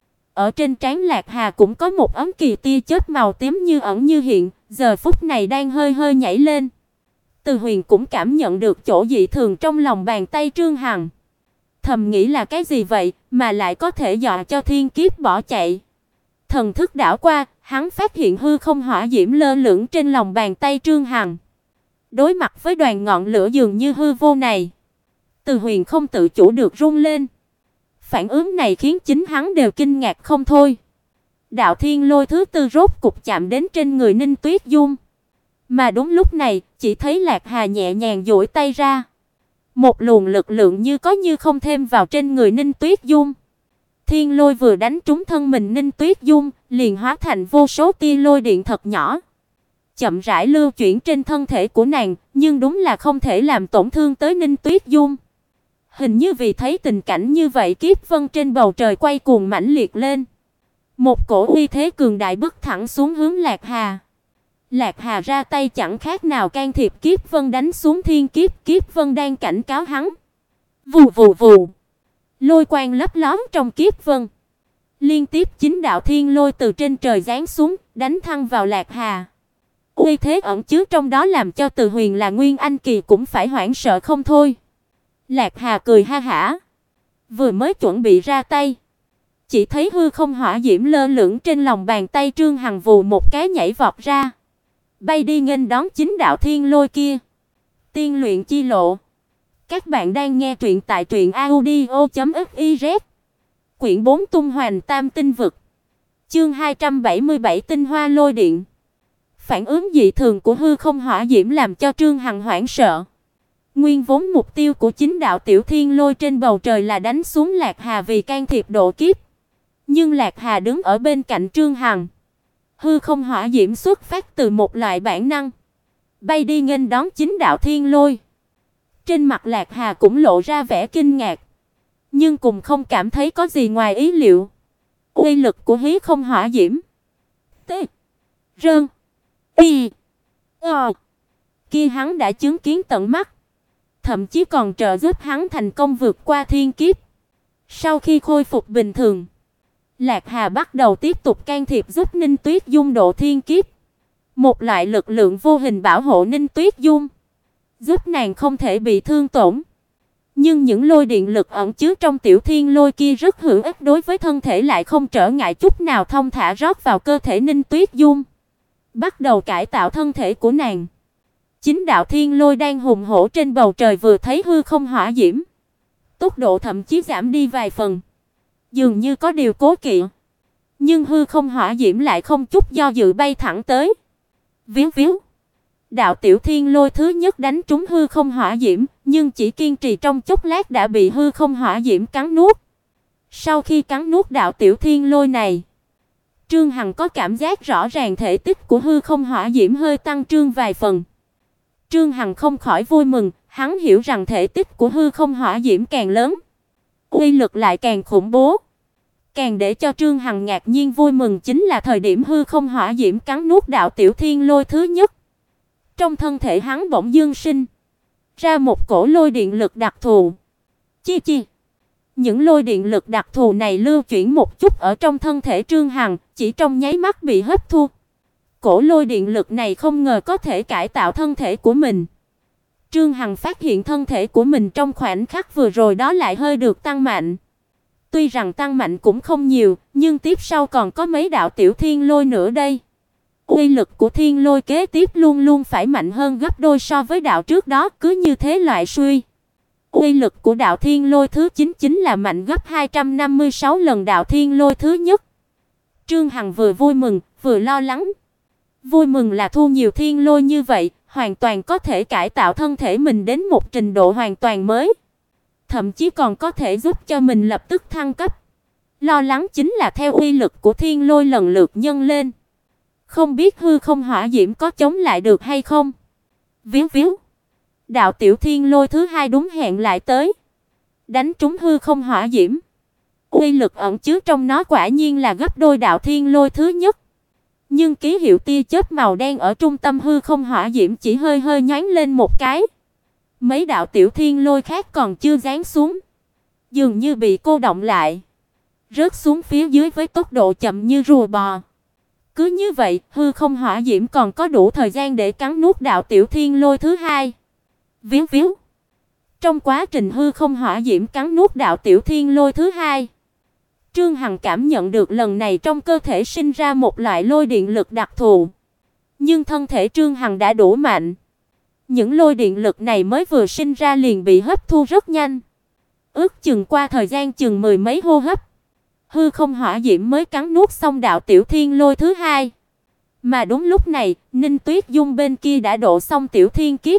Ở trên trán Lạc Hà cũng có một ấm kỳ tia chớp màu tím như ẩn như hiện, giờ phút này đang hơi hơi nhảy lên. Từ Huyền cũng cảm nhận được chỗ dị thường trong lòng bàn tay Trương Hằng. Thầm nghĩ là cái gì vậy mà lại có thể dọa cho thiên kiếp bỏ chạy. Thần thức đảo qua, hắn phát hiện hư không hỏa diễm lơ lửng trên lòng bàn tay Trương Hằng. Đối mặt với đoàn ngọn lửa dường như hư vô này, Từ Huyền không tự chủ được run lên. Phản ứng này khiến chính hắn đều kinh ngạc không thôi. Đạo thiên lôi thứ tư rốt cục chạm đến trên người Ninh Tuyết Dung. Mà đúng lúc này, chỉ thấy Lạc Hà nhẹ nhàng duỗi tay ra. Một luồng lực lượng như có như không thêm vào trên người Ninh Tuyết Dung. Thiên lôi vừa đánh trúng thân mình Ninh Tuyết Dung, liền hóa thành vô số tia lôi điện thật nhỏ, chậm rãi lưu chuyển trên thân thể của nàng, nhưng đúng là không thể làm tổn thương tới Ninh Tuyết Dung. Hình như vì thấy tình cảnh như vậy, kiếp vân trên bầu trời quay cuồng mãnh liệt lên. Một cổ uy thế cường đại bức thẳng xuống hướng Lạc Hà. Lạc Hà ra tay chẳng khác nào can thiệp kiếp vân đánh xuống thiên kiếp, kiếp vân đang cảnh cáo hắn. Vù vù vù. Lôi quang lấp lóm trong kiếp vân. Liên tiếp 9 đạo thiên lôi từ trên trời giáng xuống, đánh thẳng vào Lạc Hà. Uy thế ẩn chứa trong đó làm cho Từ Huyền là Nguyên Anh kỳ cũng phải hoảng sợ không thôi. Lạc Hà cười ha hả, vừa mới chuẩn bị ra tay, chỉ thấy hư không hỏa diễm lơ lửng trên lòng bàn tay Trương Hằng vù một cái nhảy vọt ra, bay đi nghênh đón 9 đạo thiên lôi kia. Tiên luyện chi lộ. Các bạn đang nghe truyện tại truyệnaudio.fiz. Quyển 4 Tung Hoành Tam Tinh Vực. Chương 277 Tinh Hoa Lôi Điện. Phản ứng dị thường của hư không hỏa diễm làm cho Trương Hằng hoảng sợ. Nguyên vốn mục tiêu của 9 đạo tiểu thiên lôi trên bầu trời là đánh xuống Lạc Hà vì can thiệp độ kiếp. Nhưng Lạc Hà đứng ở bên cạnh Trương Hằng. Hư không hỏa diễm xuất phát từ một loại bản năng, bay đi nghênh đón 9 đạo thiên lôi. Trên mặt Lạc Hà cũng lộ ra vẻ kinh ngạc, nhưng cũng không cảm thấy có gì ngoài ý liệu. Uy lực của hí không hỏa diễm T Rơn Y kia hắn đã chứng kiến tận mắt, thậm chí còn trợ giúp hắn thành công vượt qua thiên kiếp. Sau khi khôi phục bình thường, Lạc Hà bắt đầu tiếp tục can thiệp giúp Ninh Tuyết Dung độ thiên kiếp. Một loại lực lượng vô hình bảo hộ Ninh Tuyết Dung, giúp nàng không thể bị thương tổn. Nhưng những lôi điện lực ẩn chứa trong tiểu thiên lôi kia rất hữu ích đối với thân thể, lại không trở ngại chút nào, thông thả rót vào cơ thể Ninh Tuyết Dung, bắt đầu cải tạo thân thể của nàng. 9 đạo thiên lôi đang hùng hổ trên bầu trời vừa thấy hư không hỏa diễm, tốc độ thậm chí giảm đi vài phần, dường như có điều cố kỵ. Nhưng hư không hỏa diễm lại không chút do dự bay thẳng tới. Víu víu. Đạo tiểu thiên lôi thứ nhất đánh trúng hư không hỏa diễm, nhưng chỉ kiên trì trong chốc lát đã bị hư không hỏa diễm cắn nuốt. Sau khi cắn nuốt đạo tiểu thiên lôi này, Trương Hằng có cảm giác rõ ràng thể tích của hư không hỏa diễm hơi tăng trương vài phần. Trương Hằng không khỏi vui mừng, hắn hiểu rằng thể tích của hư không hỏa diễm càng lớn, uy lực lại càng khủng bố. Càng để cho Trương Hằng ngạc nhiên vui mừng chính là thời điểm hư không hỏa diễm cắn nuốt đạo tiểu thiên lôi thứ nhất, Trong thân thể hắn bỗng dưng sinh ra một cổ lôi điện lực đặc thù. Chi chi. Những lôi điện lực đặc thù này lưu chuyển một chút ở trong thân thể Trương Hằng, chỉ trong nháy mắt bị hấp thu. Cổ lôi điện lực này không ngờ có thể cải tạo thân thể của mình. Trương Hằng phát hiện thân thể của mình trong khoảnh khắc vừa rồi đó lại hơi được tăng mạnh. Tuy rằng tăng mạnh cũng không nhiều, nhưng tiếp sau còn có mấy đạo tiểu thiên lôi nữa đây. Uy lực của thiên lôi kế tiếp luôn luôn phải mạnh hơn gấp đôi so với đạo trước đó, cứ như thế loại suy. Uy lực của đạo thiên lôi thứ 9 chính là mạnh gấp 256 lần đạo thiên lôi thứ nhất. Trương Hằng vừa vui mừng, vừa lo lắng. Vui mừng là thu nhiều thiên lôi như vậy, hoàn toàn có thể cải tạo thân thể mình đến một trình độ hoàn toàn mới. Thậm chí còn có thể giúp cho mình lập tức thăng cấp. Lo lắng chính là theo uy lực của thiên lôi lần lượt nhân lên, không biết hư không hỏa diễm có chống lại được hay không. Víu víu. Đạo tiểu thiên lôi thứ 2 đúng hẹn lại tới, đánh trúng hư không hỏa diễm. Uy lực ẩn chứa trong nó quả nhiên là gấp đôi đạo thiên lôi thứ nhất. Nhưng ký hiệu tia chớp màu đen ở trung tâm hư không hỏa diễm chỉ hơi hơi nhoáng lên một cái. Mấy đạo tiểu thiên lôi khác còn chưa giáng xuống, dường như bị cô động lại, rớt xuống phía dưới với tốc độ chậm như rùa bò. Cứ như vậy, hư không hỏa diễm còn có đủ thời gian để cắn nuốt đạo tiểu thiên lôi thứ 2. Víu víu. Trong quá trình hư không hỏa diễm cắn nuốt đạo tiểu thiên lôi thứ 2, Trương Hằng cảm nhận được lần này trong cơ thể sinh ra một loại lôi điện lực đặc thù. Nhưng thân thể Trương Hằng đã đủ mạnh. Những lôi điện lực này mới vừa sinh ra liền bị hấp thu rất nhanh. Ước chừng qua thời gian chừng mười mấy hô hấp, hư không hỏa diễm mới cắn nuốt xong đạo tiểu thiên lôi thứ 2. Mà đúng lúc này, Ninh Tuyết Dung bên kia đã độ xong tiểu thiên kiếp.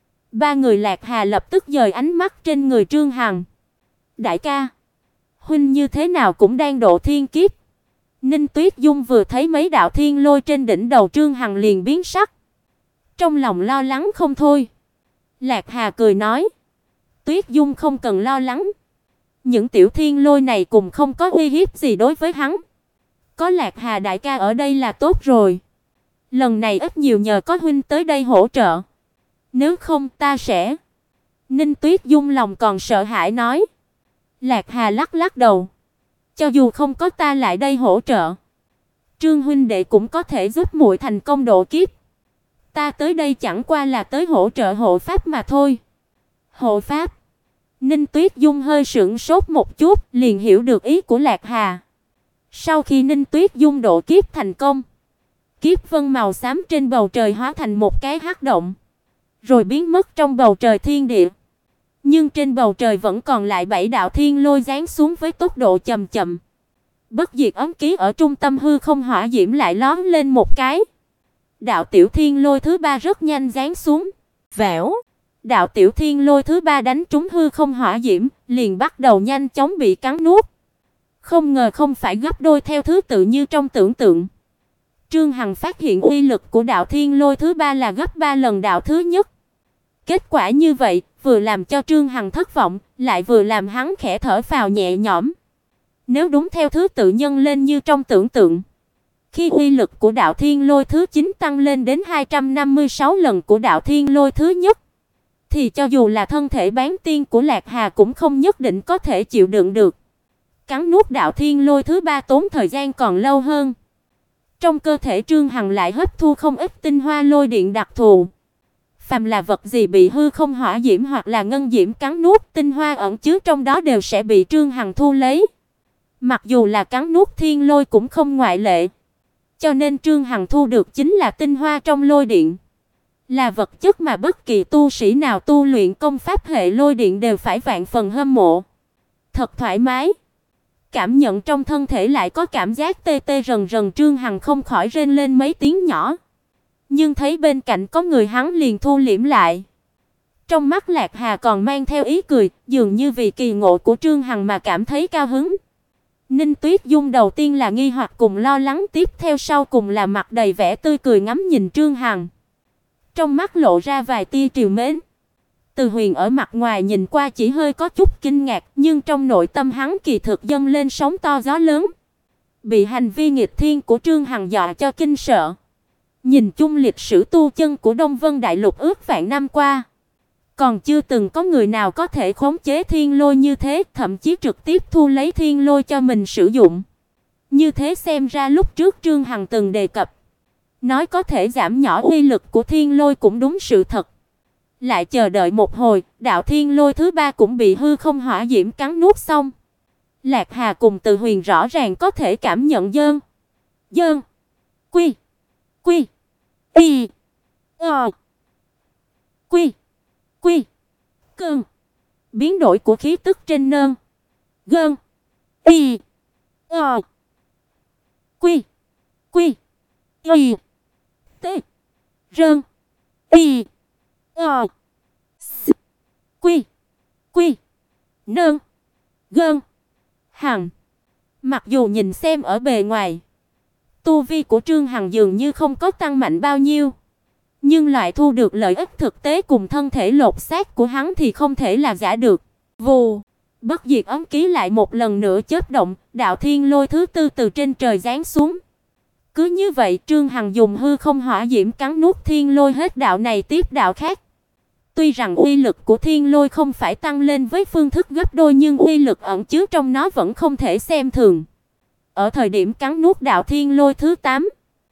Ba người Lạc Hà lập tức dời ánh mắt trên người Trương Hằng. Đại ca, huynh như thế nào cũng đang độ thiên kiếp. Ninh Tuyết Dung vừa thấy mấy đạo thiên lôi trên đỉnh đầu Trương Hằng liền biến sắc, trong lòng lo lắng không thôi. Lạc Hà cười nói, Tuyết Dung không cần lo lắng. Những tiểu thiên lôi này cùng không có uy hiếp gì đối với hắn. Có Lạc Hà đại ca ở đây là tốt rồi. Lần này ít nhiều nhờ có huynh tới đây hỗ trợ. Nếu không ta sẽ... Ninh Tuyết Dung lòng còn sợ hãi nói. Lạc Hà lắc lắc đầu. Cho dù không có ta lại đây hỗ trợ, Trương huynh đệ cũng có thể giúp muội thành công độ kiếp. Ta tới đây chẳng qua là tới hỗ trợ hộ pháp mà thôi. Hộ pháp? Ninh Tuyết Dung hơi sững sốt một chút, liền hiểu được ý của Lạc Hà. Sau khi Ninh Tuyết Dung độ kiếp thành công, kiếp vân màu xám trên bầu trời hóa thành một cái hắc động, rồi biến mất trong bầu trời thiên địa. Nhưng trên bầu trời vẫn còn lại 7 đạo thiên lôi giáng xuống với tốc độ chậm chậm. Bất diệt ấm ký ở trung tâm hư không hỏa diễm lại lóe lên một cái. Đạo tiểu thiên lôi thứ 3 rất nhanh giáng xuống. Vèo. Đạo tiểu thiên lôi thứ 3 đánh trúng hư không hỏa diễm, liền bắt đầu nhanh chóng bị cắn nuốt. Không ngờ không phải gấp đôi theo thứ tự như trong tưởng tượng. Trương Hằng phát hiện uy lực của đạo thiên lôi thứ 3 là gấp 3 lần đạo thứ nhất. Kết quả như vậy, vừa làm cho Trương Hằng thất vọng, lại vừa làm hắn khẽ thở phào nhẹ nhõm. Nếu đúng theo thứ tự nhân lên như trong tưởng tượng, khi uy lực của đạo thiên lôi thứ 9 tăng lên đến 256 lần của đạo thiên lôi thứ nhất, thì cho dù là thân thể bán tiên của Lạc Hà cũng không nhất định có thể chịu đựng được. Cắn nuốt đạo thiên lôi thứ 3 tốn thời gian còn lâu hơn. Trong cơ thể Trương Hằng lại hấp thu không ít tinh hoa lôi điện đặc thù. Phàm là vật gì bị hư không hỏa diễm hoặc là ngân diễm cắn nuốt, tinh hoa ẩn chứa trong đó đều sẽ bị Trương Hằng thu lấy. Mặc dù là cắn nuốt thiên lôi cũng không ngoại lệ. Cho nên Trương Hằng thu được chính là tinh hoa trong lôi điện. Là vật chất mà bất kỳ tu sĩ nào tu luyện công pháp hệ lôi điện đều phải vạn phần hâm mộ. Thật thoải mái. Cảm nhận trong thân thể lại có cảm giác tê tê rần rần, Trương Hằng không khỏi rên lên mấy tiếng nhỏ. Nhưng thấy bên cạnh có người hắn liền thu liễm lại. Trong mắt Lạc Hà còn mang theo ý cười, dường như vì kỳ ngộ của Trương Hằng mà cảm thấy cao hứng. Ninh Tuyết Dung đầu tiên là nghi hoặc cùng lo lắng, tiếp theo sau cùng là mặt đầy vẻ tươi cười ngắm nhìn Trương Hằng. Trong mắt lộ ra vài tia trìu mến. Từ Huyền ở mặt ngoài nhìn qua chỉ hơi có chút kinh ngạc, nhưng trong nội tâm hắn kỳ thực dâng lên sóng to gió lớn. Bị hành vi nghịch thiên của Trương Hằng dọa cho kinh sợ. Nhìn chung lịch sử tu chân của Đông Vân Đại Lục ước vạn năm qua, còn chưa từng có người nào có thể khống chế thiên lôi như thế, thậm chí trực tiếp thu lấy thiên lôi cho mình sử dụng. Như thế xem ra lúc trước Trương Hằng từng đề cập, nói có thể giảm nhỏ uy lực của thiên lôi cũng đúng sự thật. Lại chờ đợi một hồi, đạo thiên lôi thứ ba cũng bị hư không hỏa diễm cắn nuốt xong. Lạc Hà cùng Từ Huyền rõ ràng có thể cảm nhận dơn, quy, y, quy, cơn biến đổi của khí tức trên nơn, gơn, y, quy, y, t, rơn, y, quy, nơn, gơn, hằng. Mặc dù nhìn xem ở bề ngoài, tu vi của Trương Hằng dường như không có tăng mạnh bao nhiêu, nhưng lại thu được lợi ích thực tế cùng thân thể lột xác của hắn thì không thể là giả được. Vù, bất diệt ấm ký lại một lần nữa chớp động, đạo thiên lôi thứ tư từ trên trời giáng xuống. Cứ như vậy, Trương Hằng dùng hư không hỏa diễm cắn nuốt thiên lôi hết đạo này tiếp đạo khác. Tuy rằng uy lực của thiên lôi không phải tăng lên với phương thức gấp đôi, nhưng uy lực ẩn chứa trong nó vẫn không thể xem thường. Ở thời điểm cắn nuốt đạo thiên lôi thứ 8,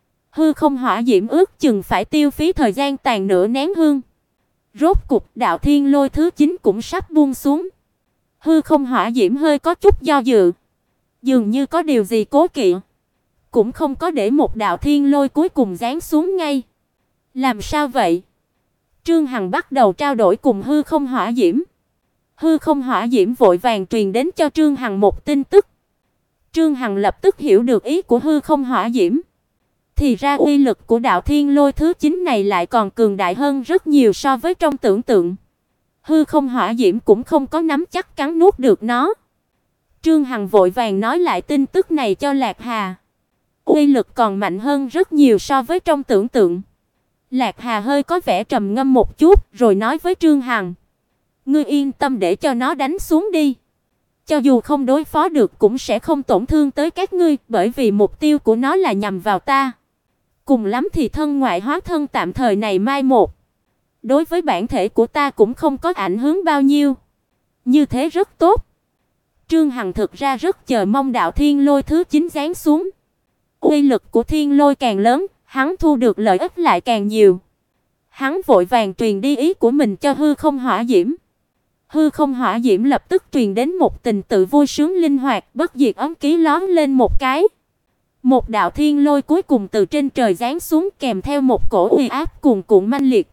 hư không hỏa diễm ước chừng phải tiêu phí thời gian tàn nửa nén hương. Rốt cục đạo thiên lôi thứ 9 cũng sắp buông xuống. Hư không hỏa diễm hơi có chút do dự, dường như có điều gì cố kỵ, cũng không có để một đạo thiên lôi cuối cùng giáng xuống ngay. Làm sao vậy? Trương Hằng bắt đầu trao đổi cùng hư không hỏa diễm. Hư không hỏa diễm vội vàng truyền đến cho Trương Hằng một tin tức. Trương Hằng lập tức hiểu được ý của hư không hỏa diễm. Thì ra uy lực của đạo thiên lôi thứ 9 này lại còn cường đại hơn rất nhiều so với trong tưởng tượng. Hư không hỏa diễm cũng không có nắm chắc cắn nuốt được nó. Trương Hằng vội vàng nói lại tin tức này cho Lạc Hà. Uy lực còn mạnh hơn rất nhiều so với trong tưởng tượng. Lạc Hà hơi có vẻ trầm ngâm một chút, rồi nói với Trương Hằng: "Ngươi yên tâm để cho nó đánh xuống đi. Cho dù không đối phó được cũng sẽ không tổn thương tới các ngươi, bởi vì mục tiêu của nó là nhằm vào ta. Cùng lắm thì thân ngoại hóa thân tạm thời này mai một. Đối với bản thể của ta cũng không có ảnh hưởng bao nhiêu. Như thế rất tốt." Trương Hằng thực ra rất chờ mong đạo thiên lôi thứ 9 giáng xuống. Uy lực của thiên lôi càng lớn, hắn thu được lợi ích lại càng nhiều. Hắn vội vàng truyền đi ý của mình cho hư không hỏa diễm. Hư không hỏa diễm lập tức truyền đến một tình tự vui sướng linh hoạt, bất diệt ấm ký lóe lên một cái. Một đạo thiên lôi cuối cùng từ trên trời giáng xuống kèm theo một cổ uy áp cuồn cuộn mãnh liệt.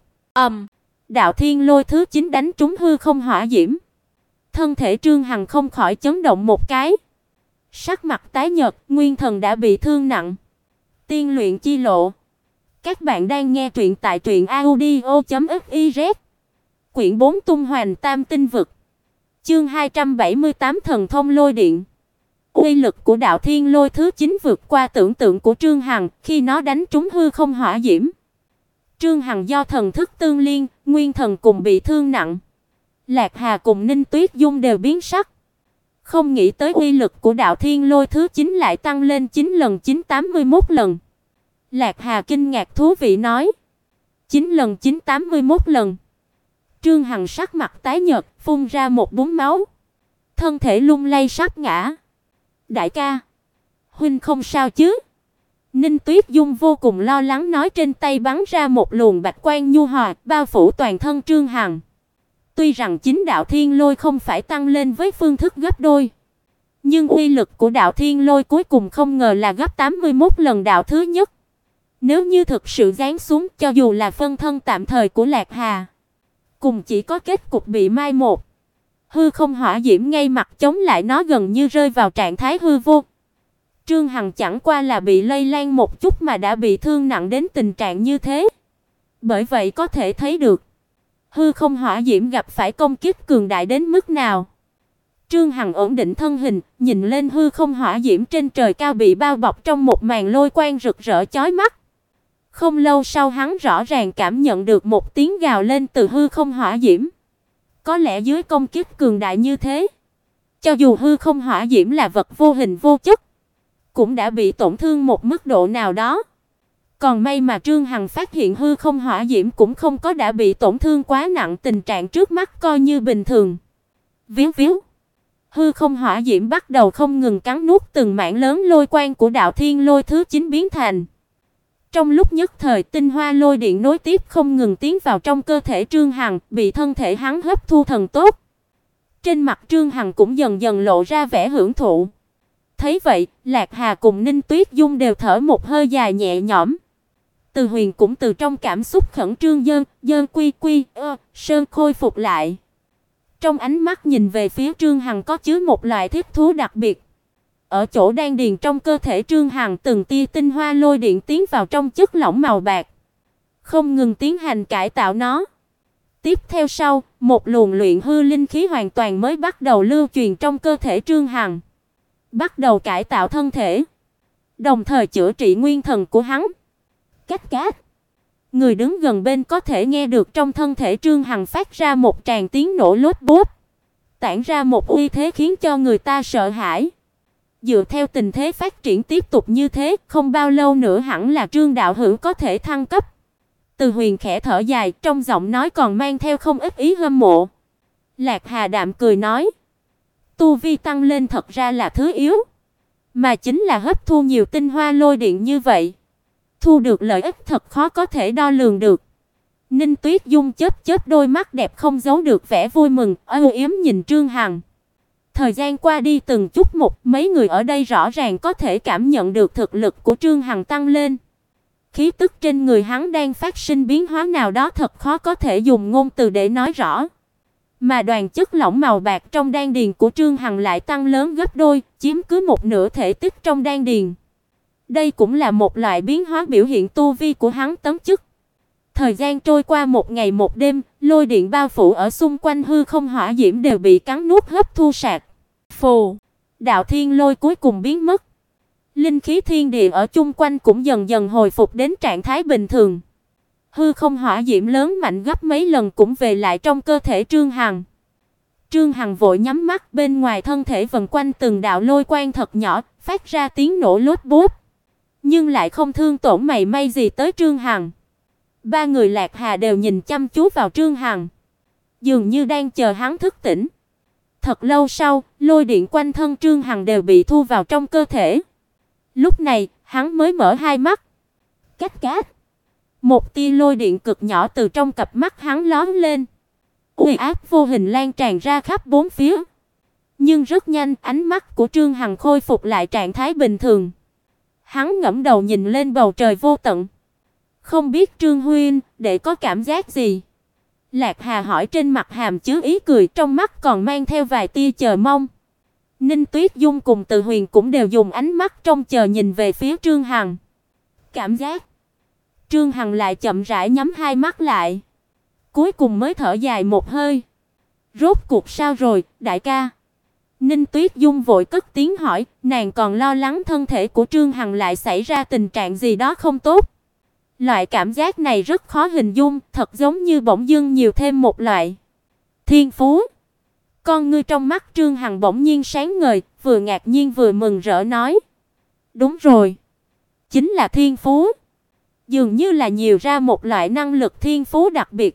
Đạo thiên lôi thứ 9 đánh trúng hư không hỏa diễm. Thân thể Trương Hằng không khỏi chấn động một cái. Sắc mặt tái nhợt, nguyên thần đã bị thương nặng. Tiên luyện chi lộ. Các bạn đang nghe truyện tại truyệnaudio.fiz. Quyển 4 Tung Hoành Tam Tinh Vực. Chương 278 Thần thông lôi điện. Uy lực của đạo thiên lôi thứ 9 vượt qua tưởng tượng của Trương Hằng, khi nó đánh trúng hư không hỏa diễm. Trương Hằng do thần thức tương liên, nguyên thần cùng bị thương nặng. Lạc Hà cùng Ninh Tuyết Dung đều biến sắc. Không nghĩ tới uy lực của đạo thiên lôi thứ 9 lại tăng lên 9 lần 981 lần. Lạc Hà kinh ngạc thú vị nói: 9 lần 981 lần. Trương Hằng sắc mặt tái nhợt, phun ra một búng máu. Thân thể lung lay sắp ngã. Đại ca, huynh không sao chứ? Ninh Tuyết Dung vô cùng lo lắng nói, trên tay bắn ra một luồng bạch quang nhu hòa, bao phủ toàn thân Trương Hằng. Tuy rằng chính đạo thiên lôi không phải tăng lên với phương thức gấp đôi, nhưng uy lực của đạo thiên lôi cuối cùng không ngờ là gấp 81 lần đạo thứ nhất. Nếu như thực sự giáng xuống, cho dù là phân thân tạm thời của Lạc Hà, cùng chỉ có kết cục bị mai một. Hư không hỏa diễm ngay mặt chống lại nó, gần như rơi vào trạng thái hư vô. Trương Hằng chẳng qua là bị lây lan một chút mà đã bị thương nặng đến tình trạng như thế. Bởi vậy có thể thấy được hư không hỏa diễm gặp phải công kích cường đại đến mức nào. Trương Hằng ổn định thân hình, nhìn lên hư không hỏa diễm trên trời cao bị bao bọc trong một màn lôi quang rực rỡ chói mắt. Không lâu sau hắn rõ ràng cảm nhận được một tiếng gào lên từ hư không hỏa diễm. Có lẽ dưới công kích cường đại như thế, cho dù hư không hỏa diễm là vật vô hình vô chất, cũng đã bị tổn thương một mức độ nào đó. Còn may mà Trương Hằng phát hiện hư không hỏa diễm cũng không có đã bị tổn thương quá nặng, tình trạng trước mắt coi như bình thường. Víu víu. Hư không hỏa diễm bắt đầu không ngừng cắn nuốt từng mảng lớn lôi quang của đạo thiên lôi thứ 9 biến thành. Trong lúc nhất thời, tinh hoa lôi điện nối tiếp không ngừng tiến vào trong cơ thể Trương Hằng, bị thân thể hắn hấp thu thần tốt. Trên mặt Trương Hằng cũng dần dần lộ ra vẻ hưởng thụ. Thấy vậy, Lạc Hà cùng Ninh Tuyết Dung đều thở một hơi dài nhẹ nhõm. Từ Huyền cũng từ trong cảm xúc khẩn trương sơn khôi phục lại. Trong ánh mắt nhìn về phía Trương Hằng có chứa một loại thích thú đặc biệt. Ở chỗ đan điền trong cơ thể Trương Hằng, từng tia tinh hoa lôi điện tiến vào trong chất lỏng màu bạc, không ngừng tiến hành cải tạo nó. Tiếp theo sau, một luồng luyện hư linh khí hoàn toàn mới bắt đầu lưu truyền trong cơ thể Trương Hằng, bắt đầu cải tạo thân thể, đồng thời chữa trị nguyên thần của hắn. Cách cát. Người đứng gần bên có thể nghe được trong thân thể Trương Hằng phát ra một tràng tiếng nổ lốp bốp, tản ra một uy thế khiến cho người ta sợ hãi. Dựa theo tình thế phát triển tiếp tục như thế, không bao lâu nữa hẳn là Trương đạo hữu có thể thăng cấp. Từ Huyền khẽ thở dài, trong giọng nói còn mang theo không ít ý hâm mộ. Lạc Hà đạm cười nói, tu vi tăng lên thật ra là thứ yếu, mà chính là hấp thu nhiều tinh hoa lôi điện như vậy, thu được lợi ích thật khó có thể đo lường được. Ninh Tuyết Dung chớp chớp đôi mắt đẹp không giấu được vẻ vui mừng, âu yếm nhìn Trương Hằng. Thời gian qua đi từng chút một, mấy người ở đây rõ ràng có thể cảm nhận được thực lực của Trương Hằng tăng lên. Khí tức trên người hắn đang phát sinh biến hóa nào đó thật khó có thể dùng ngôn từ để nói rõ. Mà đoàn chất lỏng màu bạc trong đan điền của Trương Hằng lại tăng lớn gấp đôi, chiếm cứ một nửa thể tích trong đan điền. Đây cũng là một loại biến hóa biểu hiện tu vi của hắn tấn chức. Thời gian trôi qua một ngày một đêm, lôi điện bao phủ ở xung quanh hư không hỏa diễm đều bị cắn nuốt hấp thu sạch. Phù, đạo thiên lôi cuối cùng biến mất. Linh khí thiên địa ở chung quanh cũng dần dần hồi phục đến trạng thái bình thường. Hư không hỏa diễm lớn mạnh gấp mấy lần cũng về lại trong cơ thể Trương Hằng. Trương Hằng vội nhắm mắt, bên ngoài thân thể vần quanh từng đạo lôi quang thật nhỏ, phát ra tiếng nổ lốp bốp, nhưng lại không thương tổn mảy may gì tới Trương Hằng. Ba người Lạc Hà đều nhìn chăm chú vào Trương Hằng, dường như đang chờ hắn thức tỉnh. Thật lâu sau, lôi điện quanh thân Trương Hằng đều bị thu vào trong cơ thể. Lúc này, hắn mới mở hai mắt. Cách cát. Một tia lôi điện cực nhỏ từ trong cặp mắt hắn lóe lên. Uy áp vô hình lan tràn ra khắp bốn phía. Nhưng rất nhanh, ánh mắt của Trương Hằng khôi phục lại trạng thái bình thường. Hắn ngẩng đầu nhìn lên bầu trời vô tận. Không biết Trương huynh để có cảm giác gì? Lạc Hà hỏi, trên mặt hàm chứa ý cười, trong mắt còn mang theo vài tia chờ mong. Ninh Tuyết Dung cùng Từ Huyền cũng đều dùng ánh mắt trông chờ nhìn về phía Trương Hằng. Cảm giác. Trương Hằng lại chậm rãi nhắm hai mắt lại, cuối cùng mới thở dài một hơi. Rốt cuộc sao rồi, đại ca? Ninh Tuyết Dung vội cất tiếng hỏi, nàng còn lo lắng thân thể của Trương Hằng lại xảy ra tình trạng gì đó không tốt. Loại cảm giác này rất khó hình dung, thật giống như bỗng dưng nhiều thêm một loại thiên phú. Con ngươi trong mắt Trương Hằng bỗng nhiên sáng ngời, vừa ngạc nhiên vừa mừng rỡ nói, đúng rồi, chính là thiên phú. Dường như là nhiều ra một loại năng lực thiên phú đặc biệt.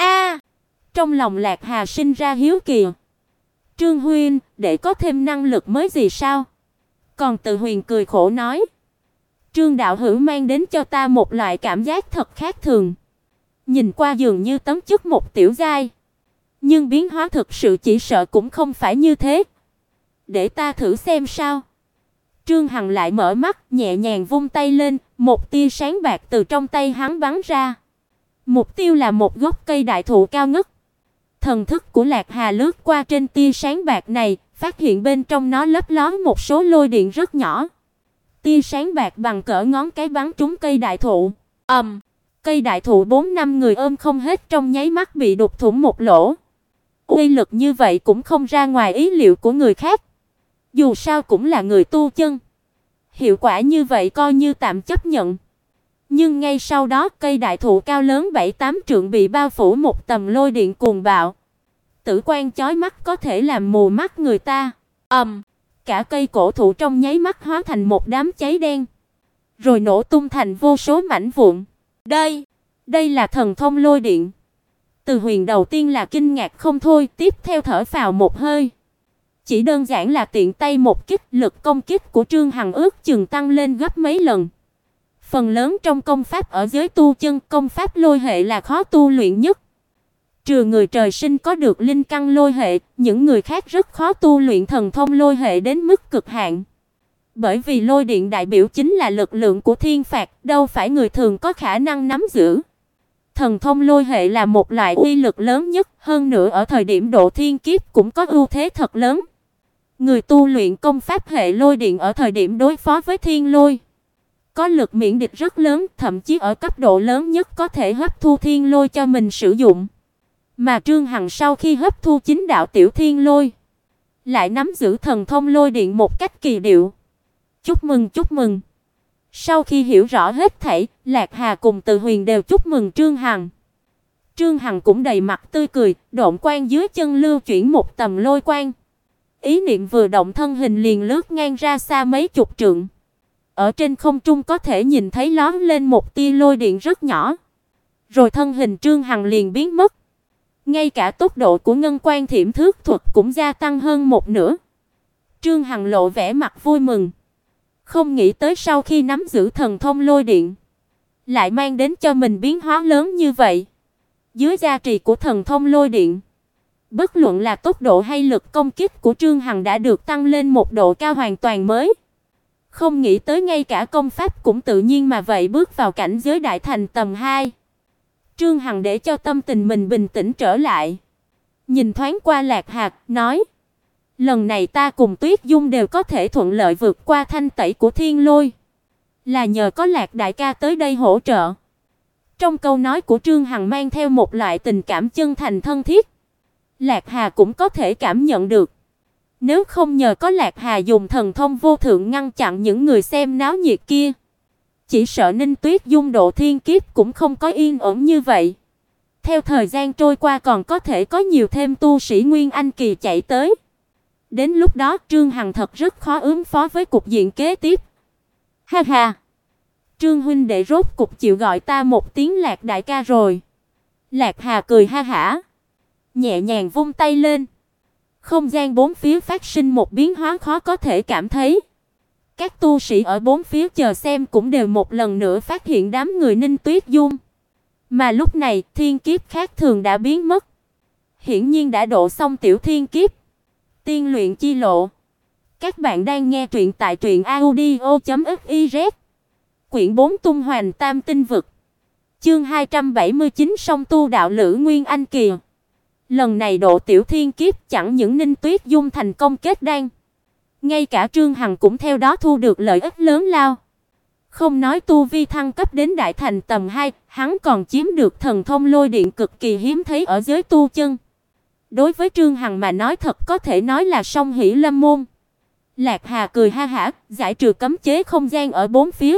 Trong lòng Lạc Hà sinh ra hiếu kỳ. Trương huynh, để có thêm năng lực mới gì sao? Còn Từ Huyền cười khổ nói, Trương đạo hữu mang đến cho ta một loại cảm giác thật khác thường. Nhìn qua dường như tấm chức một tiểu giai, nhưng biến hóa thực sự chỉ sợ cũng không phải như thế. Để ta thử xem sao. Trương Hằng lại mở mắt, nhẹ nhàng vung tay lên, một tia sáng bạc từ trong tay hắn bắn ra. Mục tiêu là một gốc cây đại thụ cao ngất. Thần thức của Lạc Hà lướt qua trên tia sáng bạc này, phát hiện bên trong nó lấp ló một số lôi điện rất nhỏ. Tia sáng bạc bằng cỡ ngón cái bắn trúng cây đại thụ. Cây đại thụ 4-5 người ôm không hết, trong nháy mắt bị đục thủng một lỗ. Uy lực như vậy cũng không ra ngoài ý liệu của người khác. Dù sao cũng là người tu chân, hiệu quả như vậy coi như tạm chấp nhận. Nhưng ngay sau đó, cây đại thụ cao lớn 7-8 trượng bị bao phủ một tầng lôi điện cuồng bạo. Tử quang chói mắt có thể làm mù mắt người ta. Cả cây cổ thụ trong nháy mắt hóa thành một đám cháy đen. rồi nổ tung thành vô số mảnh vụn. Đây là thần thông lôi điện. Từ Huyền đầu tiên là kinh ngạc không thôi, tiếp theo thở phào một hơi. Chỉ đơn giản là tiện tay một kích, lực công kích của Trương Hằng ước chừng tăng lên gấp mấy lần. Phần lớn trong công pháp ở giới tu chân, công pháp lôi hệ là khó tu luyện nhất. Trừ người trời sinh có được linh căn lôi hệ, những người khác rất khó tu luyện thần thông lôi hệ đến mức cực hạn. Bởi vì lôi điện đại biểu chính là lực lượng của thiên phạt, đâu phải người thường có khả năng nắm giữ. Thần thông lôi hệ là một loại uy lực lớn nhất, hơn nữa ở thời điểm độ thiên kiếp cũng có ưu thế thật lớn. Người tu luyện công pháp hệ lôi điện ở thời điểm đối phó với thiên lôi có lực miễn địch rất lớn, thậm chí ở cấp độ lớn nhất có thể hấp thu thiên lôi cho mình sử dụng. Mà Trương Hằng sau khi hấp thu chính đạo tiểu thiên lôi, lại nắm giữ thần thông lôi điện một cách kỳ diệu. Chúc mừng. Sau khi hiểu rõ hết thảy, Lạc Hà cùng Từ Huyền đều chúc mừng Trương Hằng. Trương Hằng cũng đầy mặt tươi cười, độn quang dưới chân lưu chuyển một tầm lôi quang. Ý niệm vừa động, thân hình liền lướt ngang ra xa mấy chục trượng. Ở trên không trung có thể nhìn thấy lóe lên một tia lôi điện rất nhỏ. Rồi thân hình Trương Hằng liền biến mất. Ngay cả tốc độ của ngân quan thiểm thước thuật cũng gia tăng hơn một nửa. Trương Hằng lộ vẻ mặt vui mừng. Không nghĩ tới sau khi nắm giữ thần thông lôi điện, lại mang đến cho mình biến hóa lớn như vậy. Dưới gia trì của thần thông lôi điện, bất luận là tốc độ hay lực công kích của Trương Hằng đã được tăng lên một độ cao hoàn toàn mới. Không nghĩ tới ngay cả công pháp cũng tự nhiên mà vậy bước vào cảnh giới đại thành tầm 2. Trương Hằng để cho tâm tình mình bình tĩnh trở lại. Nhìn thoáng qua Lạc Hạc, nói: "Lần này ta cùng Tuyết Dung đều có thể thuận lợi vượt qua thanh tẩy của thiên lôi, là nhờ có Lạc đại ca tới đây hỗ trợ." Trong câu nói của Trương Hằng mang theo một loại tình cảm chân thành thân thiết. Lạc Hà cũng có thể cảm nhận được. Nếu không nhờ có Lạc Hà dùng thần thông vô thượng ngăn chặn những người xem náo nhiệt kia, chỉ sợ Ninh Tuyết Dung độ thiên kiếp cũng không có yên ổn như vậy. Theo thời gian trôi qua còn có thể có nhiều thêm tu sĩ Nguyên Anh kỳ chạy tới. Đến lúc đó Trương Hằng thật rất khó ứng phó với cục diện kế tiếp. Ha ha. Trương huynh đệ rốt cục chịu gọi ta một tiếng Lạc đại ca rồi. Lạc Hà cười ha hả, nhẹ nhàng vung tay lên. Không gian bốn phía phát sinh một biến hóa khó có thể cảm thấy. Các tu sĩ ở bốn phía chờ xem cũng đều một lần nữa phát hiện đám người Ninh Tuyết Dung. Mà lúc này, thiên kiếp khác thường đã biến mất. Hiển nhiên đã độ xong tiểu thiên kiếp. Tiên luyện chi lộ. Các bạn đang nghe truyện tại truyệnaudio.fiz. Quyển 4 Tung Hoành Tam Tinh Vực. Chương 279 Song tu đạo lữ Nguyên Anh kỳ. Lần này độ tiểu thiên kiếp chẳng những Ninh Tuyết Dung thành công kết đan, ngay cả Trương Hằng cũng theo đó thu được lợi ích lớn lao. Không nói tu vi thăng cấp đến đại thành tầm 2, hắn còn chiếm được thần thông lôi điện cực kỳ hiếm thấy ở giới tu chân. Đối với Trương Hằng mà nói thật có thể nói là song hỷ lâm môn. Lạc Hà cười ha hả, giải trừ cấm chế không gian ở bốn phía.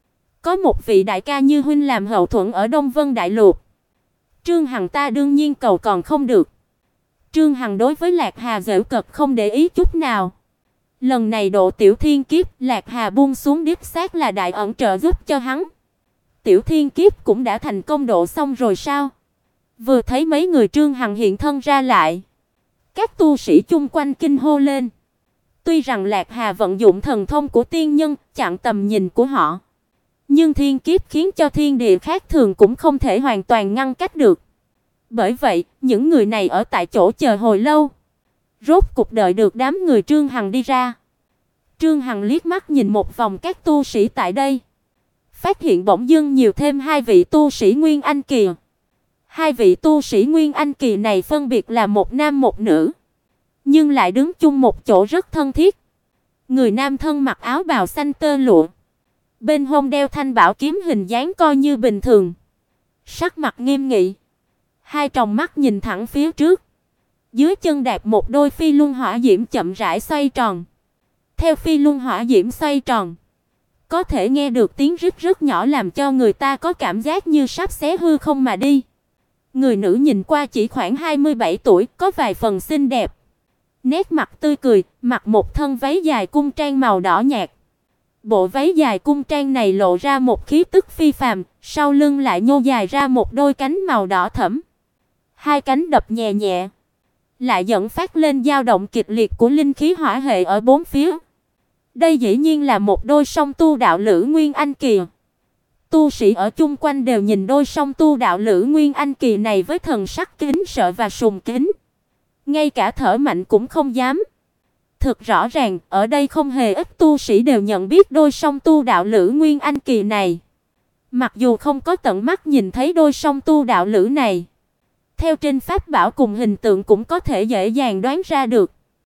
Có một vị đại ca như huynh làm hậu thuẫn ở Đông Vân Đại Lục, Trương Hằng ta đương nhiên cầu còn không được. Trương Hằng đối với Lạc Hà giễu cợt không để ý chút nào. Lần này độ tiểu thiên kiếp, Lạc Hà buông xuống đích xác là đại ẩn trợ giúp cho hắn. Tiểu thiên kiếp cũng đã thành công độ xong rồi sao? Vừa thấy mấy người Trương Hằng hiện thân ra lại, các tu sĩ chung quanh kinh hô lên. Tuy rằng Lạc Hà vận dụng thần thông của tiên nhân chặn tầm nhìn của họ, nhưng thiên kiếp khiến cho thiên địa khác thường cũng không thể hoàn toàn ngăn cách được. Bởi vậy, những người này ở tại chỗ chờ hồi lâu, rốt cục đợi được đám người Trương Hằng đi ra. Trương Hằng liếc mắt nhìn một vòng các tu sĩ tại đây, phát hiện bỗng dưng nhiều thêm hai vị tu sĩ Nguyên Anh kỳ. Hai vị tu sĩ Nguyên Anh kỳ này phân biệt là một nam một nữ, nhưng lại đứng chung một chỗ rất thân thiết. Người nam thân mặc áo bào xanh tơ lụa, bên hông đeo thanh bảo kiếm hình dáng coi như bình thường, sắc mặt nghiêm nghị, hai tròng mắt nhìn thẳng phía trước. Dưới chân đạp một đôi phi luân hỏa diễm chậm rãi xoay tròn. Theo phi luân hỏa diễm xoay tròn, có thể nghe được tiếng rít rất nhỏ làm cho người ta có cảm giác như sắp xé hư không mà đi. Người nữ nhìn qua chỉ khoảng 27 tuổi, có vài phần xinh đẹp. Nét mặt tươi cười, mặc một thân váy dài cung trang màu đỏ nhạt. Bộ váy dài cung trang này lộ ra một khí tức phi phàm, sau lưng lại nhô dài ra một đôi cánh màu đỏ thẫm. Hai cánh đập nhẹ nhẹ, lại dẫn phát lên dao động kịch liệt của linh khí hỏa hệ ở bốn phía. Đây dĩ nhiên là một đôi song tu đạo lữ Nguyên Anh kỳ. Tu sĩ ở chung quanh đều nhìn đôi song tu đạo lữ Nguyên Anh kỳ này với thần sắc kính sợ và sùng kính. Ngay cả thở mạnh cũng không dám. Thực rõ ràng, ở đây không hề ít tu sĩ đều nhận biết đôi song tu đạo lữ Nguyên Anh kỳ này. Mặc dù không có tận mắt nhìn thấy đôi song tu đạo lữ này, theo trên pháp bảo cùng hình tượng cũng có thể dễ dàng đoán ra được.